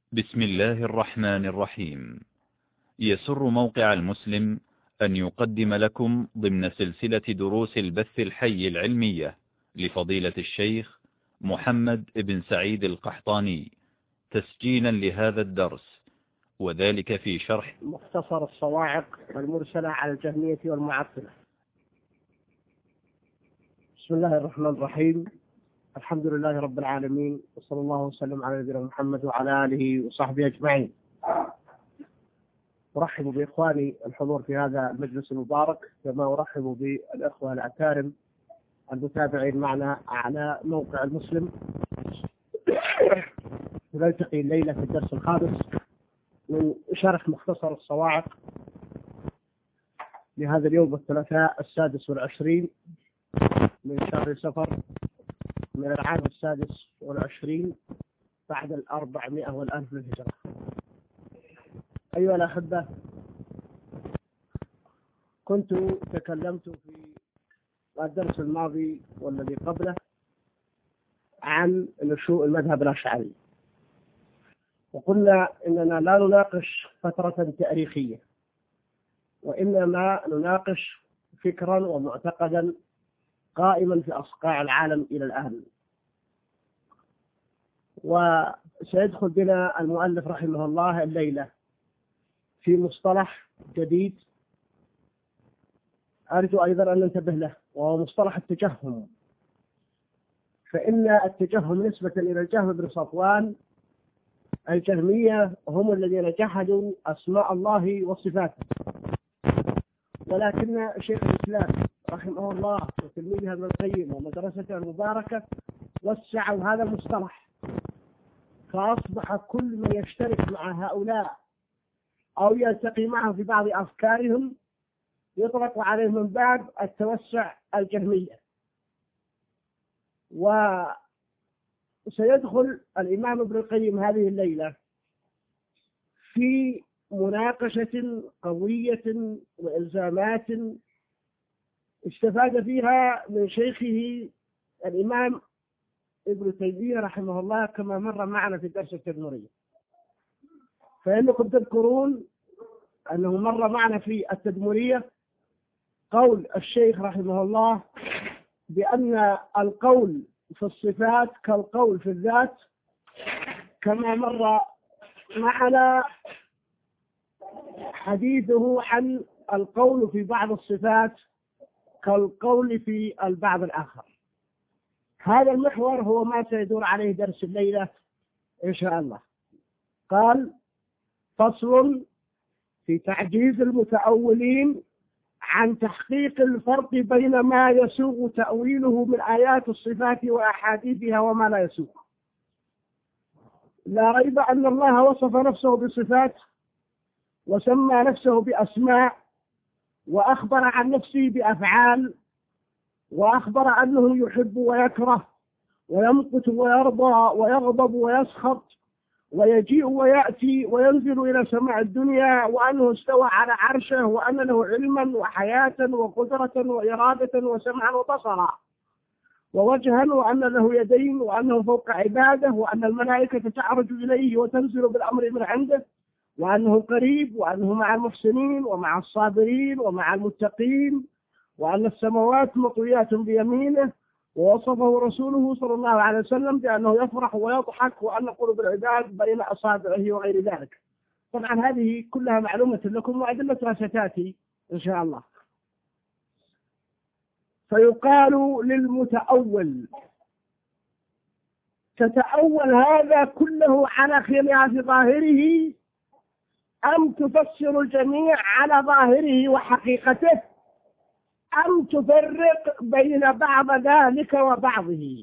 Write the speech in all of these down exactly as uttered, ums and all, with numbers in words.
بسم الله الرحمن الرحيم. يسر موقع المسلم أن يقدم لكم ضمن سلسلة دروس البث الحي العلمية لفضيلة الشيخ محمد بن سعيد القحطاني تسجيلا لهذا الدرس، وذلك في شرح مختصر الصواعق المرسلة على الجهمية والمعطلة. بسم الله الرحمن الرحيم. الحمد لله رب العالمين، وصلى الله وسلم على نبينا محمد وعلى آله وصحبه أجمعين. أرحب بإخواني الحضور في هذا المجلس المبارك، كما أرحب بالأخوة الأكارم المتابعين معنا على موقع المسلم. نلتقي الليلة في الدرس الخامس من شرح مختصر الصواعق لهذا اليوم الثلاثاء السادس والعشرين من شهر سفر من العام السادس والعشرين بعد الأربعمائة والألف للهجرة. أيها الأحبة، كنت تكلمت في الدرس الماضي والذي قبله عن نشوء المذهب الأشعري، وقلنا إننا لا نناقش فترة تاريخية، وإنما نناقش فكرا ومعتقدا قائما في أصقاع العالم إلى الآن. وسيدخل بنا المؤلف رحمه الله الليلة في مصطلح جديد أرجو أيضا أن ننتبه له، وهو مصطلح التجهم. فإن التجهم نسبة إلى الجهم بن صفوان، الجهمية هم الذين جحدوا أسماء الله وصفاته، ولكن شيخ الإسلام رحمه الله وتلميذه ابن القيم ومدرسته المباركة وسعوا هذا المصطلح، فأصبح كل من يشترك مع هؤلاء أو يلتقي معهم في بعض أفكارهم يطلق عليه من باب التوسع الجهمية. وسيدخل الإمام ابن القيم هذه الليلة في مناقشة قوية وإلزامات استفاد فيها من شيخه الإمام ابن تيمية رحمه الله، كما مر معنا في الدرس التدمري. فإنكم تذكرون أنه مر معنا في التدمرية قول الشيخ رحمه الله بأن القول في الصفات كالقول في الذات، كما مر معنا حديثه عن القول في بعض الصفات كالقول في البعض الآخر. هذا المحور هو ما سيدور عليه درس الليلة إن شاء الله. قال: فصل في تعجيز المتأولين عن تحقيق الفرق بين ما يسوغ تأويله من آيات الصفات وأحاديثها وما لا يسوغ. لا ريب أن الله وصف نفسه بصفات وسمى نفسه بأسماء وأخبر عن نفسه بأفعال، وأخبر أنه يحب ويكره ويمقت ويرضى ويغضب ويسخط ويجيء ويأتي وينزل إلى سماء الدنيا، وأنه استوى على عرشه، وأن له علما وحياة وقدرة وإرادة وسمعا وبصرا ووجها، وأن له يدين، وأنه فوق عباده، وأن الملائكة تعرج إليه وتنزل بالأمر من عنده، وأنه قريب، وأنه مع المحسنين ومع الصابرين ومع المتقين، وأن السماوات مطويات بيمينه. ووصفه رسوله صلى الله عليه وسلم بأنه يفرح ويضحك، وأن قلوب العباد بين أصابعه وغير ذلك. طبعا هذه كلها معلومة لكم وأدلتها ستأتي إن شاء الله. فيقال للمتأول: تتأول هذا كله على خلاف ظاهره، أم تفسر الجميع على ظاهره وحقيقته، أم تفرق بين بعض ذلك وبعضه؟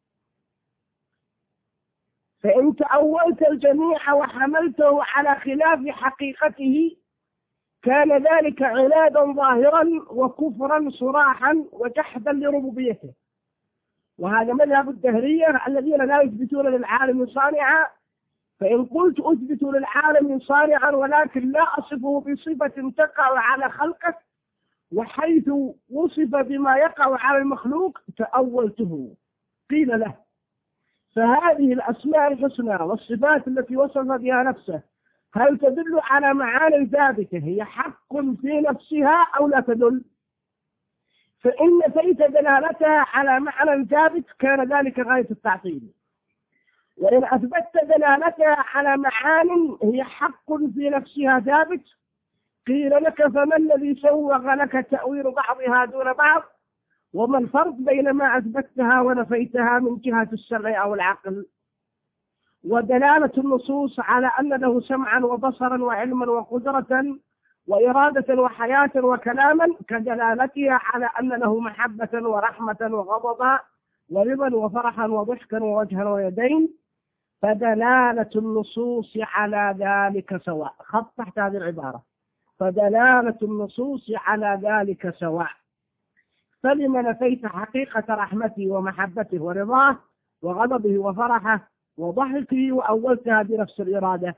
فإن تأولت الجميع وحملته على خلاف حقيقته كان ذلك عنادا ظاهرا وكفرا صراحا وجحدا لربوبيته. وهذا مذهب الدهرية الذين لا يثبتون للعالم صانعا. فإن قلت أثبت للعالم صانعا ولكن لا أصفه بصفة تقع على خلقه، وحيث وصف بما يقع على المخلوق تأولته. قيل له: فهذه الأسماء الحسنى والصفات التي وصف بها نفسه هل تدل على معاني ثابتة هي حق في نفسها أو لا تدل؟ فإن نفيت دلالتها على معنى ثابت كان ذلك غاية التعطيل، وإن أثبتت دلالتها على معان هي حق في نفسها ثابت قيل لك فما الذي سوغ لك تأويل بعضها دون بعض، وما الفرق بين ما أثبتها ونفيتها من جهة السمع أو العقل؟ ودلالة النصوص على أن له سمعا وبصرا وعلما وقدرة وإرادة وحياة وكلاما كدلالتها على أن له محبة ورحمة وغضبا ورضا وفرحا وضحكا ووجها ويدين، فدلالة النصوص على ذلك سواء. خط تحت هذه العبارة، فدلالة النصوص على ذلك سواء. فلما نفيت حقيقة رحمته ومحبته ورضاه وغضبه وفرحه وضحكه وأولتها بنفس الإرادة؟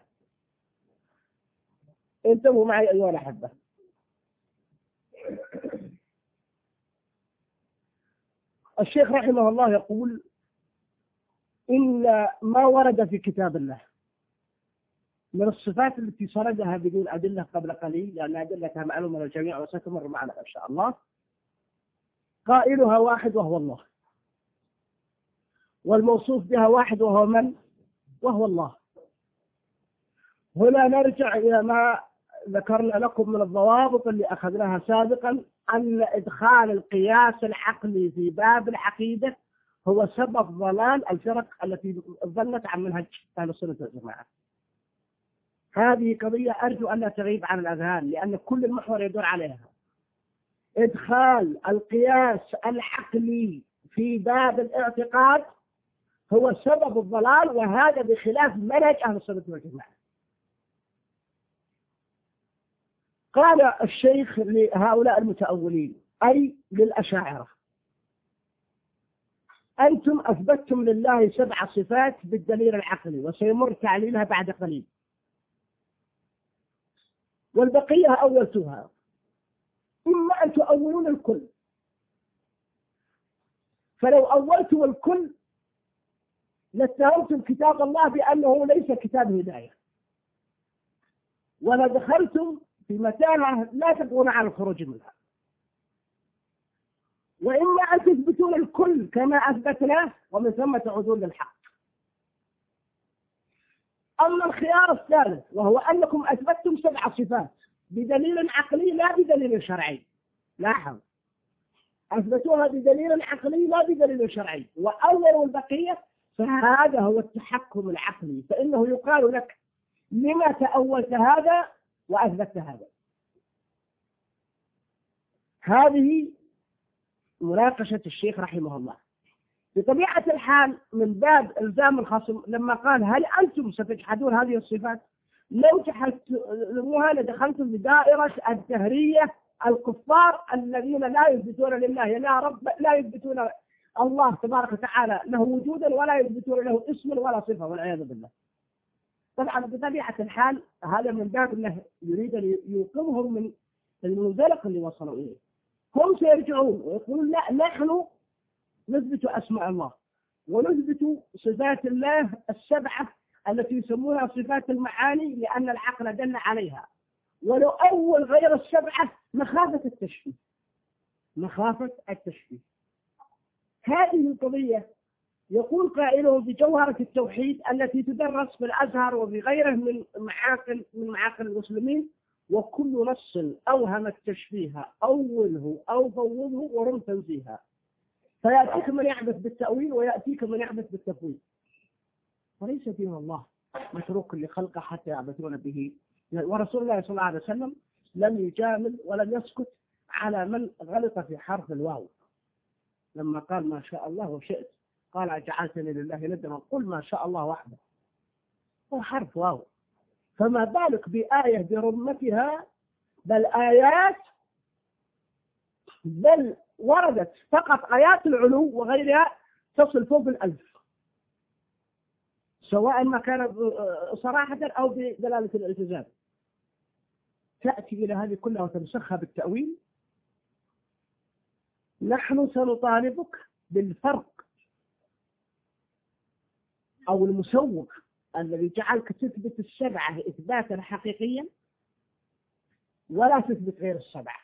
انتبهوا معي أيها الأحبة. الشيخ رحمه الله يقول إن ما ورد في كتاب الله من الصفات التي سردها بدون أدلة قبل قليل، لأن أدلتها معلومة للجميع وستمر معنا إن شاء الله، قائلها واحد وهو الله، والموصوف بها واحد وهو من؟ وهو الله. هنا نرجع إلى ما ذكرنا لكم من الضوابط اللي أخذناها سابقا، أن إدخال القياس العقلي في باب العقيدة هو سبب ضلال الفرق التي ظلت عن منهج أهل السنة والجماعة. هذه قضية أرجو أن لا تغيب عن الأذهان، لأن كل المحور يدور عليها. إدخال القياس العقلي في باب الاعتقاد هو سبب الضلال، وهذا بخلاف منهج أهل السنة والجماعة. قال الشيخ لهؤلاء المتأولين أي للأشاعرة: أنتم أثبتتم لله سبع صفات بالدليل العقلي، وسيمر تعليلها بعد قليل، والبقية أولتها. إما أن تؤولون الكل، فلو أولتم الكل لاتهمتم كتاب الله بأنه ليس كتاب هداية، ولدخلتم في متاهة لا تقدرون على الخروج منها. وإما أن تثبتون الكل كما أثبتناه ومن ثم تعودون للحق. أما الخيار الثالث وهو أنكم أثبتتم سبع صفات بدليل عقلي لا بدليل شرعي، لاحظ، أثبتوها بدليل عقلي لا بدليل شرعي، وأولوا البقية، فهذا هو التحكم العقلي. فإنه يقال لك: لما تأولت هذا وأثبتت هذا؟ هذه مناقشة الشيخ رحمه الله. بطبيعة الحال من باب إلزام الخصم لما قال: هل أنتم ستجحدون هذه الصفات؟ لو جحدتموها لدخلتم بدائرة الدهرية الكفار الذين لا يثبتون لله لا رب، لا يثبتون الله تبارك وتعالى له وجودا، ولا يثبتون له اسما ولا صفة، والعياذ بالله. طبعا بطبيعة الحال هذا من باب أنه يريد أن يوقظهم من المنزلق اللي وصلوا إليه. هم سيرجعون ويقولون: لا، نحن نثبت أسماء الله ونثبت صفات الله السبعة التي يسمونها صفات المعاني لأن العقل دل عليها، ولو أول غير السبعة مخافة التشبيه، مخافة التشبيه. هذه القضية يقول قائله بجوهرة التوحيد التي تدرس في الأزهر وفي غيره من معاقل من معاقل المسلمين: وكل نص أوهم التشبيه أوله أو فوضه ورم تنزيها. فيأتيك من يعبث بالتأويل ويأتيك من يعبث بالتفويض، وليس دين الله متروك لخلقه حتى يعبثون به. ورسول الله صلى الله عليه وسلم لم يجامل ولم يسكت على من غلط في حرف الواو. لما قال: ما شاء الله وشئت، قال: أجعلتني لله ندا؟ قل ما شاء الله وحده، هو حرف واو. فما بالك بآية برمتها، بل آيات، بل وردت فقط آيات العلو وغيرها تصل فوق الألف، سواء ما كان صراحة أو بدلالة الالتزام. تأتي إلى هذه كلها وتمسخها بالتأويل. نحن سنطالبك بالفرق أو المسوق الذي جعلك تثبت السبعة إثباتا حقيقيا ولا تثبت غير السبعة،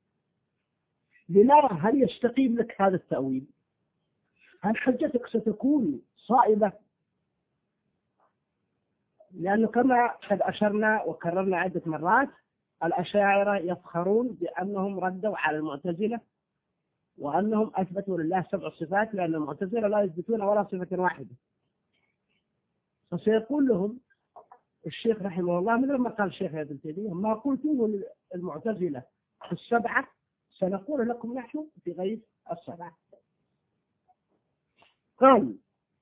لنرى هل يستقيم لك هذا التأويل، هل حجتك ستكون صائبة. لأنه كما قد أشرنا وكررنا عدة مرات الأشاعرة يفخرون بأنهم ردوا على المعتزلة وأنهم أثبتوا لله سبع صفات، لأن المعتزلة لا يثبتون ولا صفة واحدة. فسيقول لهم الشيخ رحمه الله مثل ما قال الشيخ ابن تيمية: ما قلتوه المعتزلة في السبعة سنقول لكم نحن في غير السبعة. قال: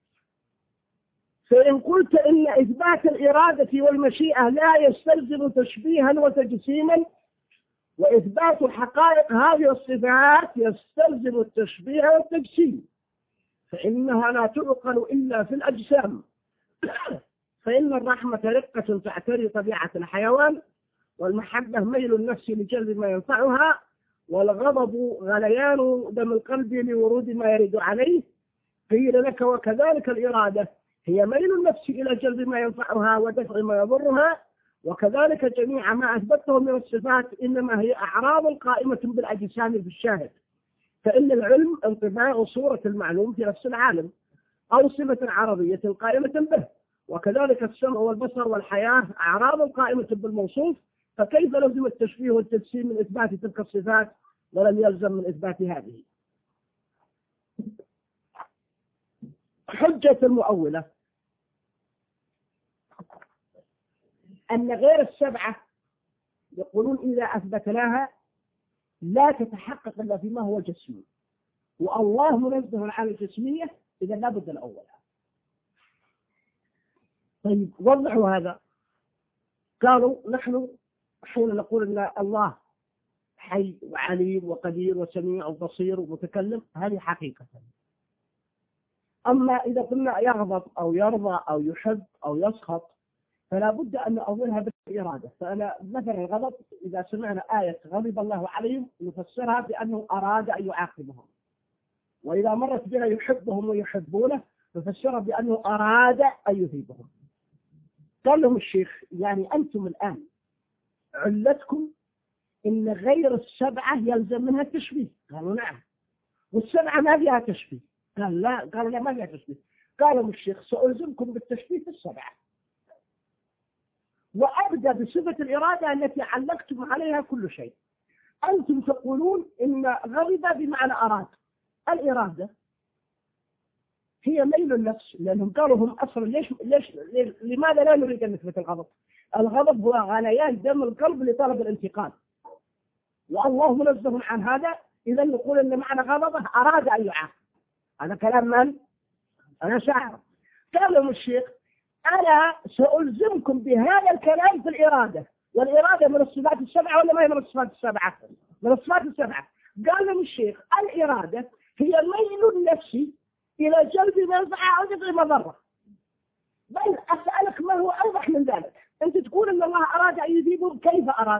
فإن قلت إن إثبات الإرادة والمشيئة لا يستلزم تشبيها وتجسيما، وإثبات حقائق هذه الصفات يستلزم التشبيه والتجسيم، فإنها لا تعقل إلا في الأجسام، فإن الرحمة رقة تعتري طبيعة الحيوان، والمحبة ميل النفس لجلب ما ينفعها، والغضب غليان دم القلب لورود ما يرد عليه. قيل لك: وكذلك الإرادة هي ميل النفس إلى جلب ما ينفعها ودفع ما يضرها، وكذلك جميع ما أثبته من الصفات إنما هي أعراض قائمة بالأجسام في الشاهد، فإن العلم انطباع صورة المعلوم في نفس العالم أو صفة عرضية قائمة به، وكذلك السمع والبصر والحياة أعراض قائمة بالموصوف، فكيف لزم التشبيه والتجسيم من إثبات تلك الصفات ولم يلزم من إثبات هذه؟ حجة المؤولة أن غير السبعة يقولون إذا أثبتناها لا تتحقق إلا فيما هو جسمي، والله منزه عن الجسمية، إذا لابد الأول. طيب وضحوا هذا. قالوا: نحن حين نقول أن الله حي وعليم وقدير وسميع وبصير ومتكلم هذه حقيقة، أما إذا قلنا يغضب أو يرضى أو يحب أو يسخط فلا بد أن نأولها بالإرادة. فأنا مثلا الغضب إذا سمعنا آية غضب الله عليهم نفسرها بأنه أراد أن يعاقبهم، وإذا مرت بنا يحبهم ويحبونه نفسرها بأنه أراد أن يثيبهم. قال لهم الشيخ: يعني أنتم الآن علتكم إن غير السبعة يلزم منها التشبيه. قالوا: نعم. والسبعة ما فيها تشبيه. قال: لا. قالوا: لا ما فيها تشبيه. قال لهم الشيخ: سألزمكم بالتشبيه في السبعة، وأبدأ بصفة الإرادة التي علقتم عليها كل شيء. أنتم تقولون إن غضب بمعنى أراد. الإرادة هي ميل النفس، لأنهم قالوا هم أصلا ليش, ليش لماذا لا نريد أن نثبت الغضب؟ الغضب هو غليان دم القلب لطلب الانتقام، والله منزه عن هذا. إذا نقول إن معنى غضبه أراد أن يعاقب. هذا كلام من؟ أنا شاعر. قال لهم الشيخ: أنا سألزمكم بهذا الكلام في الإرادة، والإرادة من الصفات السبعة ولا ما هي من الصفات السبعة؟ من الصفات السبعة. قال لهم الشيخ: الإرادة هي ميل النفس إلى جلب منفعة أو دفع مضرة. بل أسألك ما هو أوضح من ذلك؟ أنت تقول أن الله أراد أن يذيبه، كيف أراد؟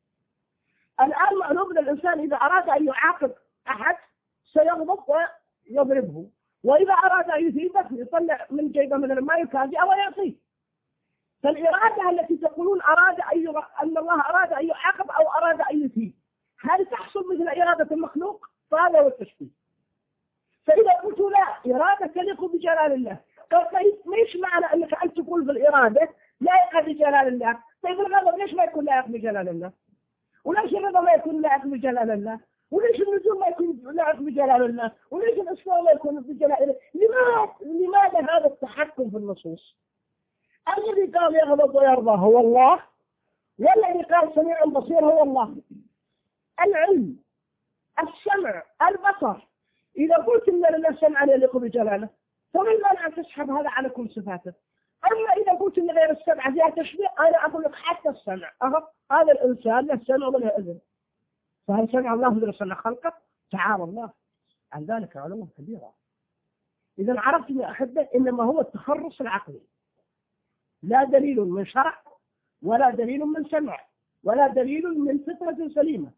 الآن معلوم أن الإنسان إذا أراد أن يعاقب أحد سيغضب ويضربه، وإذا أراد أن يثيبه يطلع من جيبه من الماء يكافئ أو يعطيه. فالإرادة التي تقولون أراد أن أن الله أراد أن يعاقب أو أراد أن يثيب، هل تحصل مثل إرادة المخلوق؟ فهذا هو التشبيه. فإذا قلت لا، إرادة تليق بجلال الله، قال: طيب ليش معنى أنك أنت تقول في الإرادة لائقة بجلال الله؟ طيب الغضب ليش ما يكون لائق بجلال الله؟ وليش الرضا ما يكون لائق بجلال الله؟ وليش النزول ما يكون لائق بجلال الله؟ وليش الإصرار ما يكون بجلال الله؟ لماذا لماذا هذا التحكم في النصوص؟ الذي قال يغضب ويرضى هو الله، والذي قال سميع بصير هو الله. العلم، السمع، البصر، إذا قلت إن لله سمعا يليق بجلاله فما المانع أن تسحب هذا على كل صفاته؟ أما إذا قلت إن غير السمع فيها تشبيه، أنا أقول لك حتى السمع، أهو هذا الإنسان له سمع وله إذن، فهل سمع الله إذا سمع خلقه؟ تعالى الله عن ذلك علوا كبيرا. إذا عرفت يا أحبة إنما هو التخرص العقلي، لا دليل من شرع ولا دليل من سمع ولا دليل من فطرة سليمة،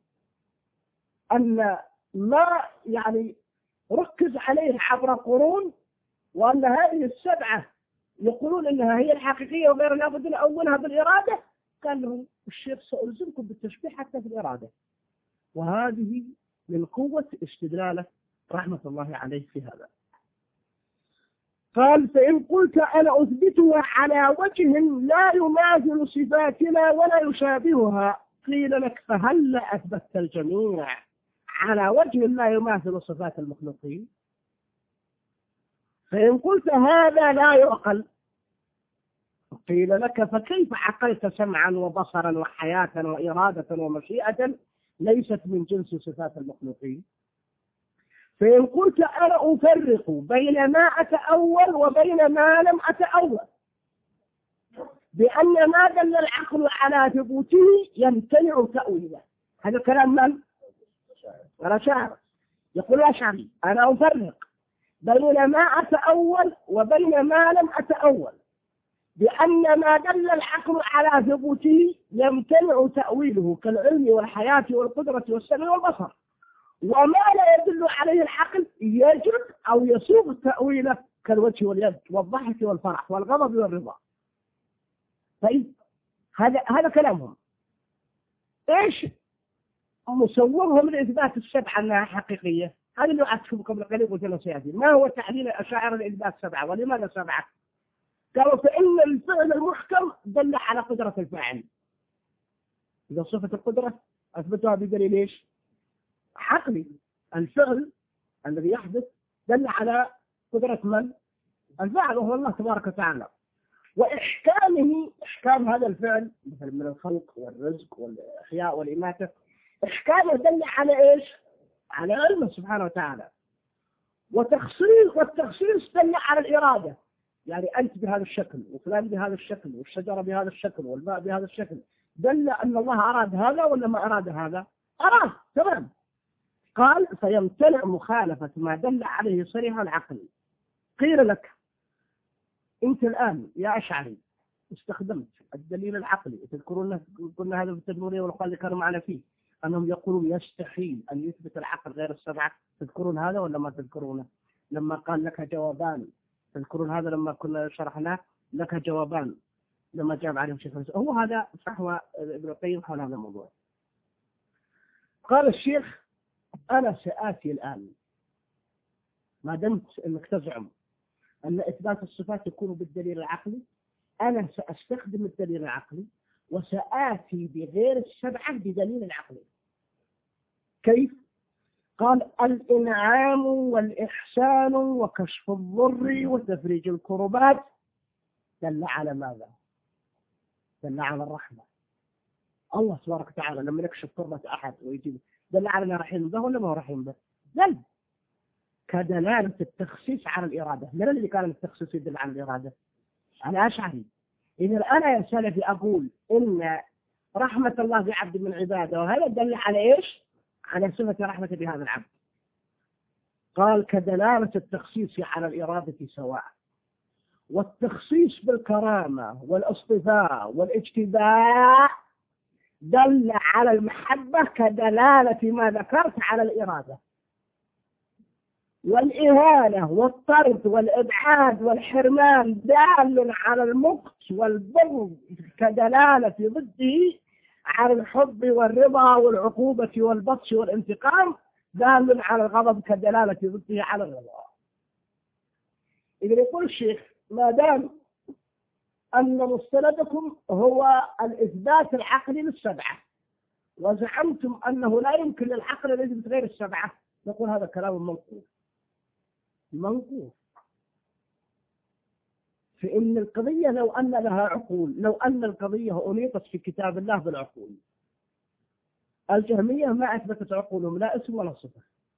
أن ما يعني ركز عليه عبر قرون، وأن هذه السبعة يقولون إنها هي الحقيقية وغير لابد نأولها بالإرادة. قال لهم الشيخ سألزمكم بالتشبيه حتى في الإرادة. وهذه من قوة استدلاله رحمة الله عليه في هذا. قال فإن قلت أنا أثبتها على وجه لا يماثل صفاتنا ولا يشابهها قيل لك فهل أثبتت الجميع على وجه لا يماثل صفات المخلوقين؟ فإن قلت هذا لا يعقل قيل لك فكيف عقلت سمعا وبصرا وحياة وإرادة ومشيئة ليست من جنس صفات المخلوقين؟ فإن قلت أنا أفرق بين ما أتأول وبين ما لم أتأول بأن ما دل العقل على ثبوته يمتنع تأويله. هذا كلام من؟ الأشاعرة. يقول الأشعري أنا أفرق بين ما أتأول وبين ما لم أتأول بأن ما دل العقل على ثبوته يمتنع تأويله كالعلم والحياة والقدرة والسمع والبصر، وما لا يدل عليه العقل يجب أو يسوغ تأويله كالوجه واليد والضحك والفرح والغضب والرضا. طيب هذا هذا كلامهم. ايش مصورهم لإثبات السبعة أنها حقيقية؟ هذا اللي أعطيكم قبل قليل قلت له سيأتي. ما هو تعليل الأشاعرة لإثبات سبعة ولماذا سبعة؟ قالوا فإن الفعل المحكم دل على قدرة الفاعل. إذا صفة القدرة أثبتها بدليل إيش؟ عقلي. الفعل الذي يحدث دل على قدرة من؟ الفاعل وهو الله تبارك وتعالى. وإحكامه إحكام هذا الفعل مثل من الخلق والرزق والإحياء والإماتة إحكامه دل على إيش؟ على علمه سبحانه وتعالى. وتخصيص والتخصيص دل على الإرادة، يعني أنت بهذا الشكل وفلان بهذا الشكل والشجرة بهذا الشكل والماء بهذا الشكل، دل أن الله أراد هذا ولا ما أراد هذا؟ أراد. تمام. قال فيمتنع مخالفة ما دل عليه صريح العقل. قيل لك أنت الآن يا أشعري استخدمت الدليل العقلي، تذكرون قلنا هذا في التدمرية والأخوان اللي كانوا معنا فيه أنهم يقولون يستحيل أن يثبت العقل غير السبعة. تذكرون هذا ولا ما تذكرونه؟ لما قال لك جوابان، تذكرون هذا لما كنا شرحناه لك جوابان لما جاب عليهم شيخ الإسلام. هو هذا فحوى ابن القيم حول هذا الموضوع. قال الشيخ أنا سآتي الآن ما دمت أنك تزعم أن إثبات الصفات يكون بالدليل العقلي، أنا سأستخدم الدليل العقلي وسآتي بغير السبعة بدليل العقلي. كيف؟ قال الإنعام والإحسان وكشف الضر وتفريج الكربات دل على ماذا؟ دل على الرحمة. الله تبارك وتعالى لما يكشف كربة أحد ويجيب دل على أنه رحيم به ولا ما هو رحيم به؟ دل كدلالة التخصيص على الإرادة. من الذي كان التخصيص يدل على الإرادة؟ أنا أشعري. إذا أنا يا سلفي أقول إن رحمة الله بعبد من عباده وهذا دل على إيش؟ على صفة رحمة بهذا العبد. قال كدلالة التخصيص على الإرادة سواء، والتخصيص بالكرامة والاصطفاء والاجتباء دل على المحبة كدلالة ما ذكرت على الإرادة. والإهانة والطرد والإبعاد والحرمان دال على المقت والبغض كدلالة ضده على الحب والرضا والعقوبة والبطش والانتقام دال على الغضب كدلالة ضده على الرضا. إذا يقول الشيخ ما دام أن مستندكم هو الإثبات العقلي للسبعة وزعمتم أنه لا يمكن للعقل أن يثبت غير السبعة، نقول هذا كلام منقوص منقوص. فإن القضية لو أن لها عقول، لو أن القضية أنيطت في كتاب الله بالعقول، الجهمية ما أثبتت عقولهم لا اسم ولا صفة،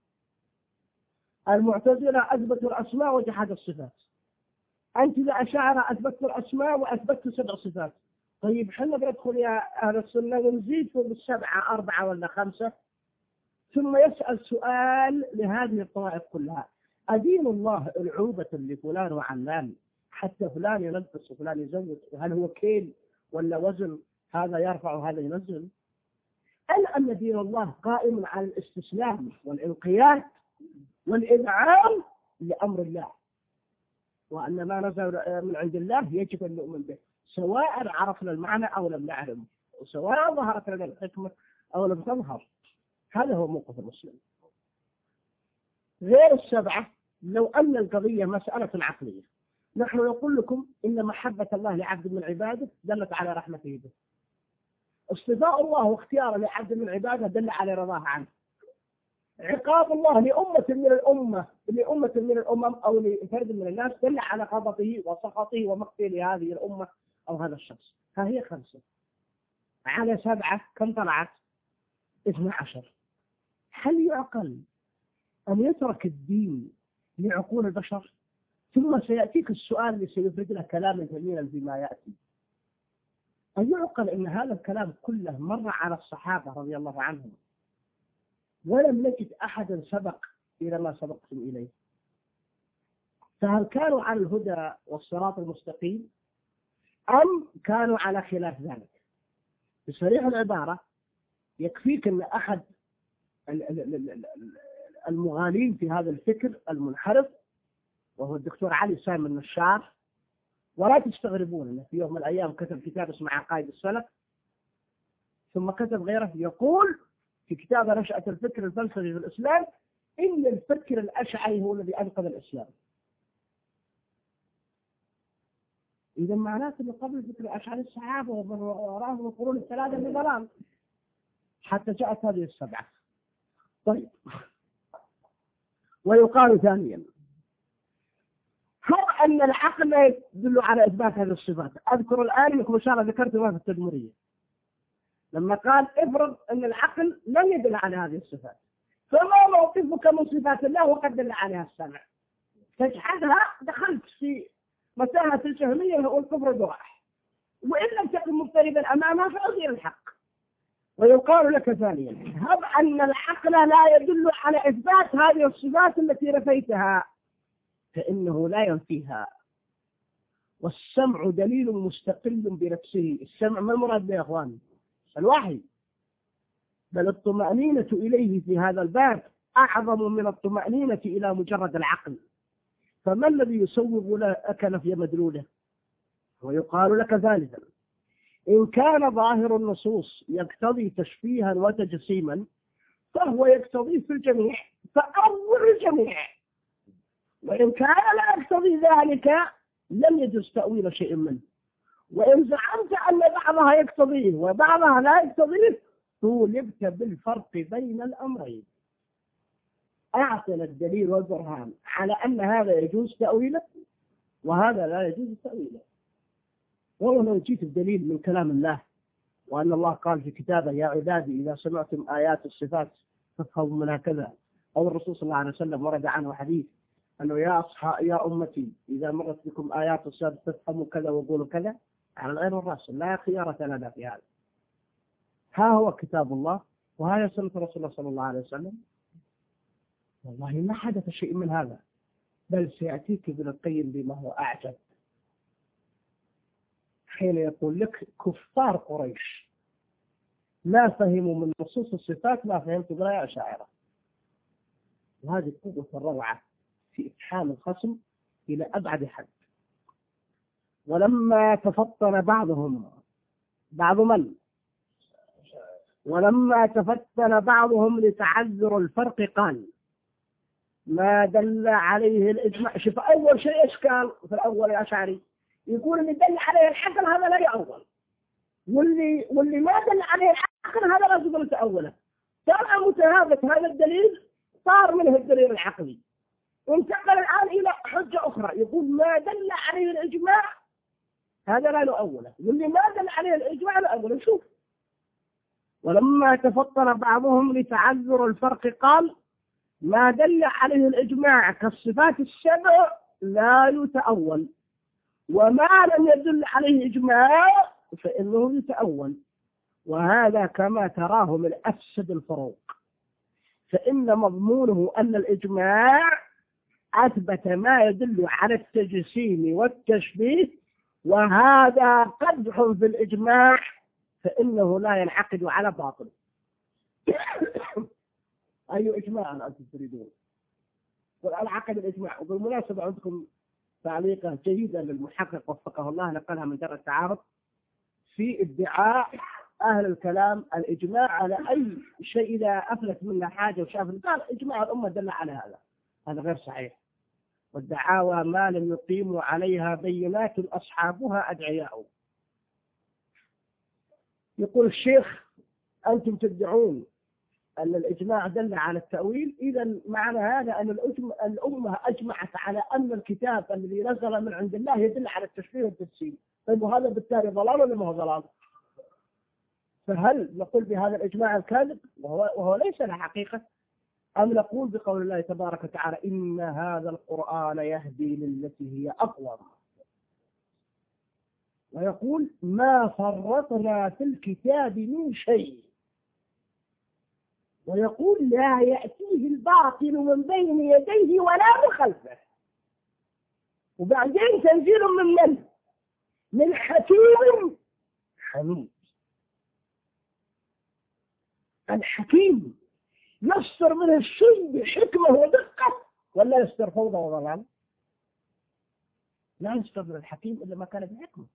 المعتزلة أثبتوا الأسماء وجحدوا الصفات، أنت إذا أشاعرة أثبتوا الأسماء وأثبتوا سبع صفات. طيب حنا بندخل يا أهل السنة ونزيد في السبعة أربعة ولا خمسة، ثم يسأل سؤال لهذه الطوائف كلها: أدين الله العوبة لفلان وعلان حتى فلان ينقص وفلان يزود؟ هل هو كيل ولا وزن؟ هذا يرفع وهذا ينزل؟ أم أن دين الله قائم على الاستسلام والانقياد والإذعان لأمر الله؟ وأن ما نزل من عند الله يجب أن نؤمن به، سواء عرفنا المعنى أو لم نعلم، وسواء ظهرت لنا الحكمة أو لم تظهر. هذا هو موقف المسلم. غير السبعة، لو أن القضية مسألة عقلية، نحن نقول لكم إن محبة الله لعبد من عباده دلت على رحمته به. اصطفاء الله واختياره لعبد من عباده دل على رضاه عنه. عقاب الله لأمة من الأمة لأمة من الأمم أو لفرد من الناس دل على غضبه وسخطه ومقته لهذه الأمة أو هذا الشخص. ها هي خمسة على سبعة، كم طلعت؟ اثنى عشر. هل يعقل أن يترك الدين لعقول البشر؟ ثم سيأتيك السؤال اللي سيفرد له كلاما جميلا فيما يأتي. أن يعقل أن هذا الكلام كله مر على الصحابة رضي الله عنهم ولم نجد أحدا سبق إلى ما سبقتم إليه؟ فهل كانوا على الهدى والصراط المستقيم أم كانوا على خلاف ذلك؟ بصريح العبارة يكفيك أن أحد المغالين في هذا الفكر المنحرف وهو الدكتور علي سامي النشار، ولا تستغربون أنه في يوم من الأيام كتب كتاب اسمه عقائد السلف، ثم كتب غيره يقول في كتاب نشأة الفكر الفلسفي في الإسلام إن الفكر الأشعري هو الذي أنقذ الإسلام. إذا معناته أن قبل الفكر الأشعري الصحابة ومن وراءهم القرون الثلاثة في ضلال حتى جاءت هذه السبعة. طيب، ويقال ثانيا هو أن العقل لا يدل على إثبات هذه الصفات. أذكر الآن لكم إشارة ذكرتها في التدمرية لما قال افرض أن العقل لم يدل على هذه الصفات، فما موقفك من صفات الله وقد دل عليها السمع؟ تجحدها دخلت في مساحة الجهمية والكفر البواح، وإن لم تكن مضطربا أمامها فأغير الحق. ويقال لك ثانيا هب أن العقل لا يدل على إثبات هذه الصفات التي رفيتها فإنه لا ينفيها. والسمع دليل مستقل بنفسه. السمع ما المراد به يا أخوان؟ الوحي، بل الطمأنينة إليه في هذا الباب أعظم من الطمأنينة إلى مجرد العقل. فما الذي يسوغ لك نفي مدلوله؟ ويقال لك ثالثا إن كان ظاهر النصوص يقتضي تشبيها وتجسيما فهو يقتضي في الجميع فأول الجميع، وإن كان لا يقتضي ذلك لم يجوز تأويل شيء منه. وإن زعمت أن بعضها يقتضيه وبعضها لا يقتضيه طولبت بالفرق بين الأمرين. أعطنا الدليل والبرهان على أن هذا يجوز تأويله وهذا لا يجوز تأويله. والله لو جيت الدليل من كلام الله وأن الله قال في كتابه يا عبادي إذا سمعتم آيات الصفات فافهموا منها كذا، أو الرسول صلى الله عليه وسلم ورد عنه حديث أنه يا أصحاب يا أمتي إذا مرت بكم آيات الصفات فافهموا كذا وقولوا كذا، على العين والرأس لا خيارة لنا في هذا. ها هو كتاب الله وهذا سنة رسول الله صلى الله عليه وسلم. والله ما حدث شيء من هذا، بل سيأتيك ابن القيم بما هو أعجب حين يقول لك كفار قريش ما فهموا من نصوص الصفات ما فهمت بلا يا أشاعرة. وهذه قوة الروعة في إفحام الخصم إلى أبعد حد. ولما تفطن بعضهم بعض من ولما تفتن بعضهم لتعذر الفرق قال ما دل عليه الإجماع. شوف أول شيء إشكال في الأول يا أشعري يقول اللي دل عليه الحقل هذا لا يأول، واللي واللي ما دل عليه العقل هذا لا يقدر يتأوله. ترى متهافت هذا الدليل صار منه الدليل العقلي، وانتقل الآن إلى حجة أخرى يقول ما دل عليه الإجماع هذا لا نؤوله، واللي ما دل عليه الإجماع لا نؤوله. شوف ولما تفطن بعضهم لتعذر الفرق قال ما دل عليه الإجماع كالصفات السبع لا يتأول، وما لم يدل عليه إجماع فإنه يتأول. وهذا كما تراه من أفسد الفروق، فإن مضمونه أن الإجماع أثبت ما يدل على التجسيم والتشبيه، وهذا قدح في الإجماع فإنه لا ينعقد على باطل. أي إجماع أنتم تريدون؟ والآن عقد الإجماع. وبالمناسبة عندكم تعليقة جيدة للمحقق وفقه الله نقلها من دار التعارض في ادعاء أهل الكلام الإجماع على أي شيء إذا أفلت منه حاجة وشاف قال إجماع الأمة دل على هذا. هذا غير صحيح، والدعاوى ما لم يقيموا عليها بينات أصحابها أدعياء. يقول الشيخ أنتم تدعون أن الإجماع دل على التأويل، إذا معنى هذا أن الأمة أجمعت على أن الكتاب الذي نزل من عند الله يدل على التشبيه والتجسيم. طيب وهذا بالتالي ضلال ولا ما هو ضلال؟ فهل نقول بهذا الإجماع الكاذب وهو, وهو ليس له حقيقة، أم نقول بقول الله تبارك وتعالى إن هذا القرآن يهدي للتي هي أقوم، ويقول ما فرطنا في الكتاب من شيء، ويقول لا يأتيه الباطل من بين يديه ولا من خلفه، وبعدين تنزيل من من؟ من حكيم حميد. الحكيم يصدر من الشيء بحكمة ودقة ولا يصدر فوضى وضلال؟ لا يصدر من الحكيم إلا ما كان بحكمة.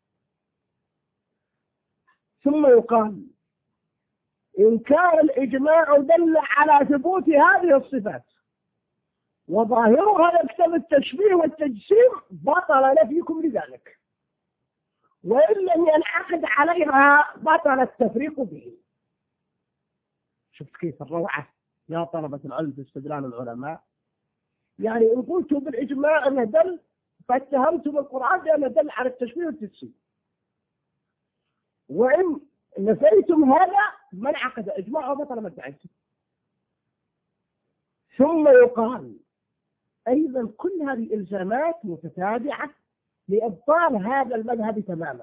ثم يقال إن كان الإجماع دل على ثبوت هذه الصفات وظاهرها يكتب التشبيه والتجسيم بطل نفيكم لذلك، وإن لم ينعقد عليها بطل التفريق به. شفت كيف الروعة يا طلبة العلم في استدلال العلماء؟ يعني إن قلتم بالإجماع أنه دل فاتهمتم القرآن بأنه دل على التشبيه والتجسيم، وإن نفيتم هذا ما انعقد إجماع وبطل ما ادعيتم. ثم يقال أيضا كل هذه الإلزامات متتابعة لإبطال هذا المذهب تماما.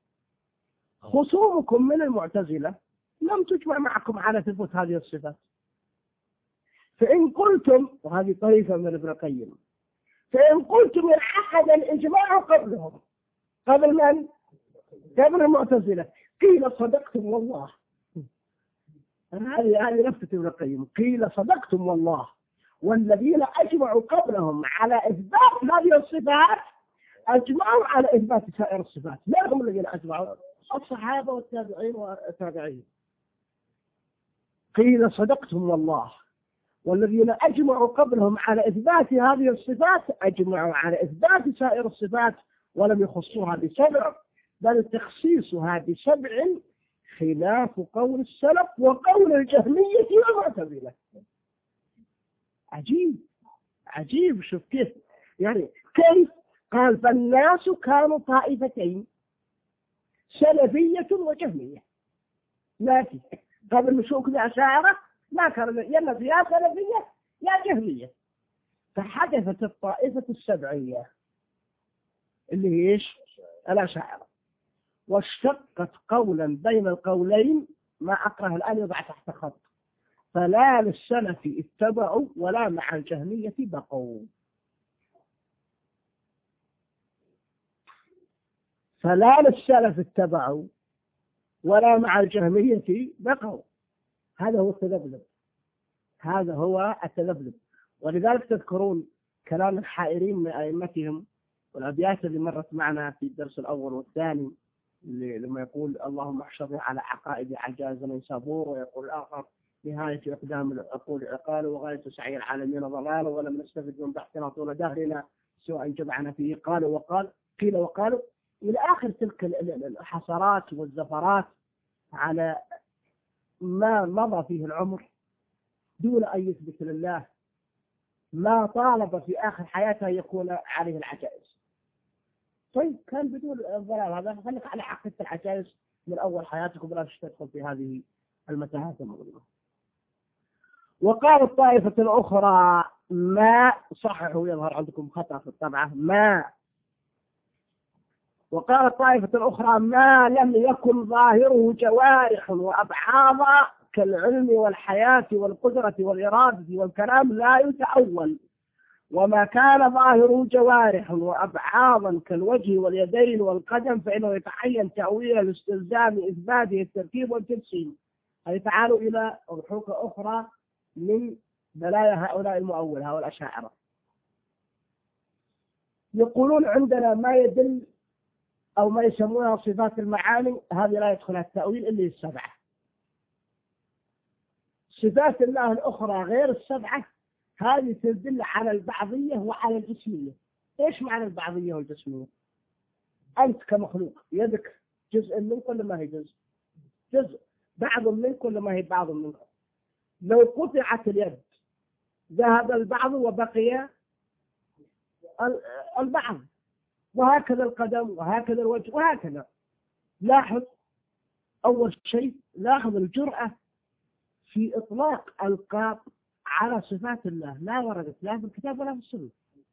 خصومكم من المعتزلة لم تجمع معكم على ثبوت هذه الصفات، فإن قلتم، وهذه طريقة من ابن القيم، فإن قلتم انعقد الإجماع قبلهم، قبل من؟ قبل المعتزلة، قيل صدقتم والله. هذه هذه نفسة ابن القيم، قيل صدقتم والله، والذين أجمعوا قبلهم على إثبات هذه الصفات أجمعوا على إثبات سائر الصفات. لا هم الذين أجمعوا، الصحابة والتابعين والتابعين. قيل صدقتم والله، والذين أجمعوا قبلهم على إثبات هذه الصفات أجمعوا على إثبات سائر الصفات ولم يخصوها بسبع، بل تخصيصها بسبع خلاف قول السلف وقول الجهمية والمعتزلة. عجيب عجيب. شوف كيف يعني كيف قال فالناس كانوا طائفتين سلفية وجهمية، ما في قبل نشوك الأشاعرة ما كان يلا يا سلفية يا جهمية، فحدثت الطائفة السبعية اللي هي ايش؟ الأشاعرة، واشتقت قولا بين القولين ما أكره الآن يضع تحت خط، فلا للسلف اتبعوا ولا مع الجهمية بقوا. فلا للسلف اتبعوا ولا مع الجهمية بقوا. هذا هو التذبذب، هذا هو التذبذب. ولذلك تذكرون كلام الحائرين من أئمتهم والأبيات اللي مرت معنا في الدرس الأول والثاني لما يقول اللهم احشرني على عقائد عجاز من صبور، ويقول الآخر نهاية إقدام العقول عقال وغاية سعي العالمين ضلال، ولم نستفد من بحثنا طول دهرنا سواء جمعنا فيه قالوا وقال قيل وقالوا إلى آخر تلك الحصرات والزفرات على ما مضى فيه العمر دون أن يثبت لله ما طالب في آخر حياته يكون عليه العجائز. طيب كان بدون الضلال هذا خليك على عقيدة العجائز من أول حياتك وبلا تدخل في هذه المتاهات المظلمة. وقال الطائفة الأخرى ما صححوا يظهر عندكم خطأ في الطبعة ما وقال الطائفة الأخرى ما لم يكن ظاهره جوارح وأبعاض كالعلم والحياة والقدرة والإرادة والكلام لا يتأول، وما كان ظاهره جوارح وأبعاضا كالوجه واليدين والقدم فإنه يتعين تأويل الاستلزام إثباته التركيب والتجسيم. أي تعالوا إلى أضحوك أخرى من بلايا هؤلاء المؤول هؤلاء الأشاعرة. يقولون عندنا ما يدل أو ما يسمونها صفات المعاني، هذه لا يدخلها التأويل إلا السبعة. صفات الله الأخرى غير السبعة هذه تدل على البعضية وعلى الجسمية. إيش معنى البعضية والجسمية؟ أنت كمخلوق يدك جزء منك ولا ما هي جزء؟ جزء. بعض منك ولا ما هي بعض منك؟ لو قطعت اليد ذهب البعض وبقي البعض، وهكذا القدم وهكذا الوجه وهكذا. لاحظ أول شيء، لاحظ الجرأة في إطلاق ألقاب على صفات الله لا وردت لا في الكتاب ولا في السنة.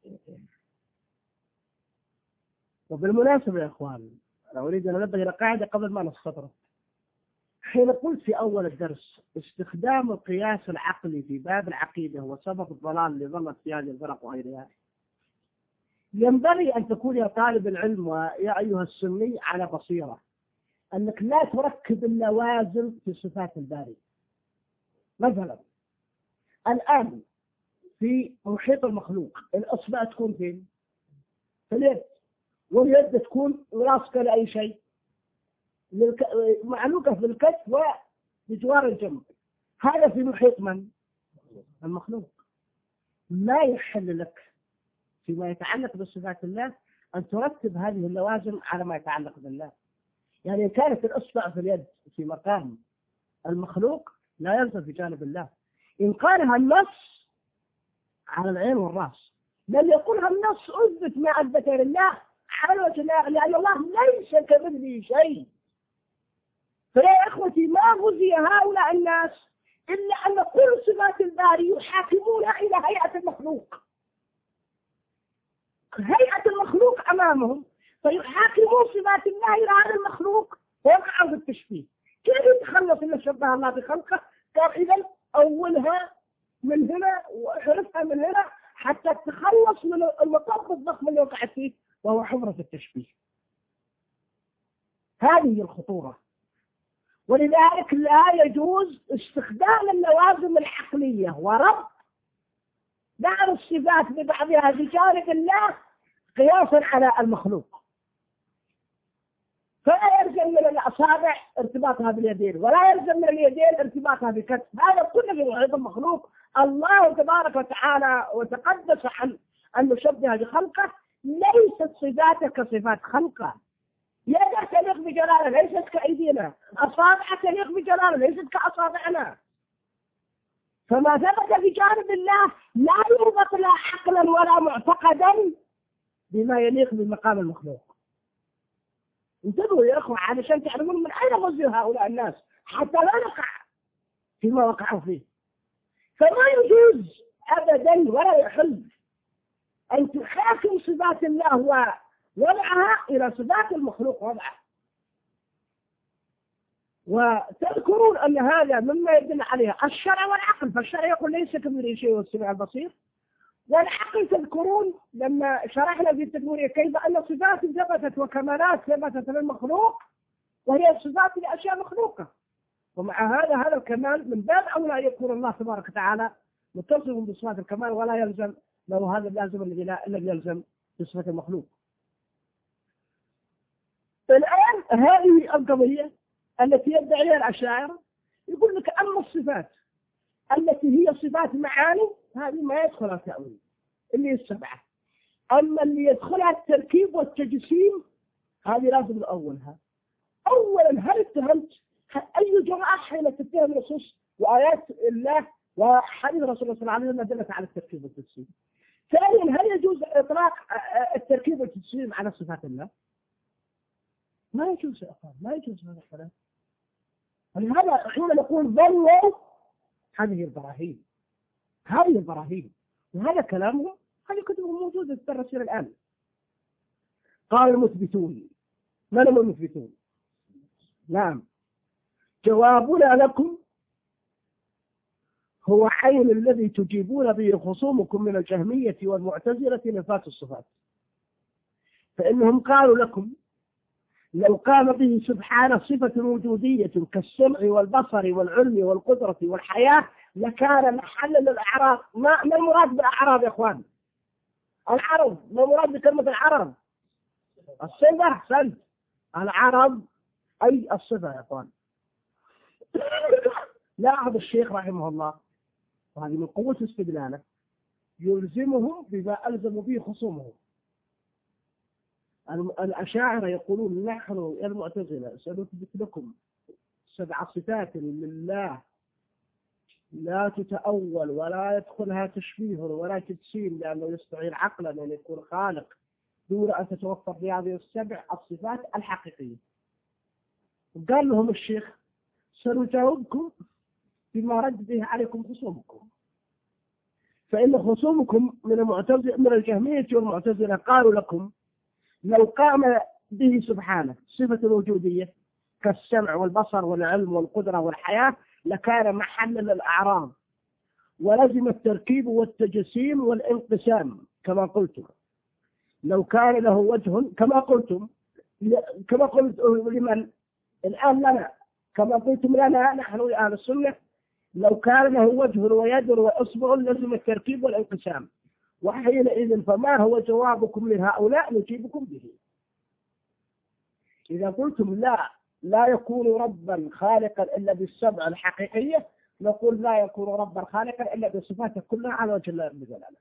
وبالمناسبة يا أخوان، أنا أريد أن أنبه إلى قاعدة قبل ما نستطرد. حين قلت في أول الدرس استخدام القياس العقلي في باب العقيدة هو سبب الضلال اللي ظلت في هذه الفرق وغيرها، ينبغي أن تكون يا طالب العلم ويا أيها السني على بصيرة أنك لا تركب اللوازم في صفات الباري. مثلا الآن في محيط المخلوق الأصبع تكون فين؟ في اليد، واليد تكون لاصقة لأي شيء، معلوقة في الكتف وبجوار الجنب. هذا في محيط من؟ المخلوق. لا يحل لك فيما يتعلق بصفات الله أن ترتب هذه اللوازم على ما يتعلق بالله. يعني كانت الأصبع في اليد في مقام المخلوق لا يلزم في جانب الله. إن قالها النص على العين والرأس، لم يقولها النص أثبت ما أثبت لله على وجه الله، لأن الله ليس كمثله شيء. فيا إخوتي ما غزي هؤلاء الناس إلا أن كل صفات الباري يحاكمونها إلى هيئة المخلوق. هيئة المخلوق أمامهم، فيحاكمون صفات الله إلى هذا المخلوق ويقعوا في التشبيه. كيف يتخلص إلا شبه الله بخلقه؟ قال إذا أولها من هنا وحرفها من هنا حتى تتخلص من المطب الضخم اللي وقعت فيه وهو حفرة التشبيه. هذه الخطورة. ولذلك لا يجوز استخدام اللوازم العقلية وربط بعض الصفات ببعضها بجانب الله قياسا على المخلوق. فلا يلزم من الأصابع ارتباطها باليدين، ولا يلزم من اليدين ارتباطها بالكتف. هذا كله في محيط المخلوق. الله تبارك وتعالى وتقدس عن أن نشبه بخلقه. ليست صفاته كصفات خلقه. يدك تليق بجلاله ليست كأيدينا، أصابعك تليق بجلاله ليست كأصابعنا. فما ثبت في جانب الله لا يربط لا عقلا ولا معتقدا بما يليق بمقام المخلوق. انتبهوا يا اخوة علشان تعلمون من اين غزي هؤلاء الناس حتى لا نقع فيما وقعوا فيه. فما يجوز ابدا ولا يحل ان تحاكم صفات الله ووضعها الى صفات المخلوق وضعه. وتذكرون ان هذا مما يدل عليه الشرع والعقل، فالشرع يقول ليس كمثله شيء والسميع البصير، والعقل تذكرون لما شرحنا في التدوير كيف أن صفات ثبتت وكمالات ثبتت للمخلوق وهي صفات لأشياء مخلوقة. ومع هذا هذا الكمال من باب أولى يكون الله تبارك وتعالى متصف بصفات الكمال ولا يلزم له هذا اللازم الذي لا الذي يلزم بصفة المخلوق. الآن هذه القضية التي يدعي عليها الأشاعرة، يقول لك أما الصفات التي هي صفات معاني هذه ما يدخلها تأويل اللي السبعة. أما اللي يدخلها التركيب والتجسيم هذه لازم نأولها. أولا هل اتهمت أي جرأة حين تتهم نصوص وآيات الله وحديث رسول الله صلى الله عليه وسلم دلت على التركيب والتجسيم؟ ثانيا هل يجوز إطلاق التركيب والتجسيم على صفات الله؟ ما يجوز يا أخوان، ما يجوز هذا الكلام. ولهذا حين نقول ظنوا هذه البراهين هذه البراهين وهذا كلامهم، هذه كتبهم موجودة في التفسير الآن. قال المثبتون، من هم المثبتون؟ نعم، جوابنا لكم هو عين الذي تجيبون به خصومكم من الجهمية والمعتزلة نفاة الصفات. فإنهم قالوا لكم لو قام به سبحانه صفة وجودية كالسمع والبصر والعلم والقدرة والحياة لكان محل للأعراض. ما, ما المراد بالأعراض يا أخوان؟ العرض، ما مراد بكلمة العرض؟ الصفة. أحسنت، العرض أي الصفة يا أخوان. لاحظ الشيخ رحمه الله، وهذه من قوة استدلاله، يلزمهم بما ألزموا به خصومهم. الأشاعرة يقولون نحن يا المعتزلة سنثبت لكم سبع صفات لله لا تتأول ولا يدخلها تشبيه ولا تجسيم، لأنه يستعير عقلا أن يكون خالق دون أن تتوفر في هذه السبع الصفات الحقيقية. قال لهم الشيخ سنجاوبكم بما رد به عليكم خصومكم، فإن خصومكم من المعتزلة من الجهمية والمعتزلة قالوا لكم لو قام به سبحانه صفة الوجودية كالسمع والبصر والعلم والقدرة والحياة لكان محلا للأعراض، ولزم التركيب والتجسيم والانقسام كما قلتم. لو كان له وجه كما قلتم، كما قلت لمن الآن لنا، كما قلتم لنا نحن أهل السنة، لو كان له وجه ويد وإصبع لزم التركيب والانقسام، وحينئذ فما هو جوابكم لهؤلاء نجيبكم به. إذا قلتم لا لا يكون ربا خالقا إلا بالسبع الحقيقية، نقول لا يكون ربا خالقا إلا بصفاته كلها على وجه الله بجلاله.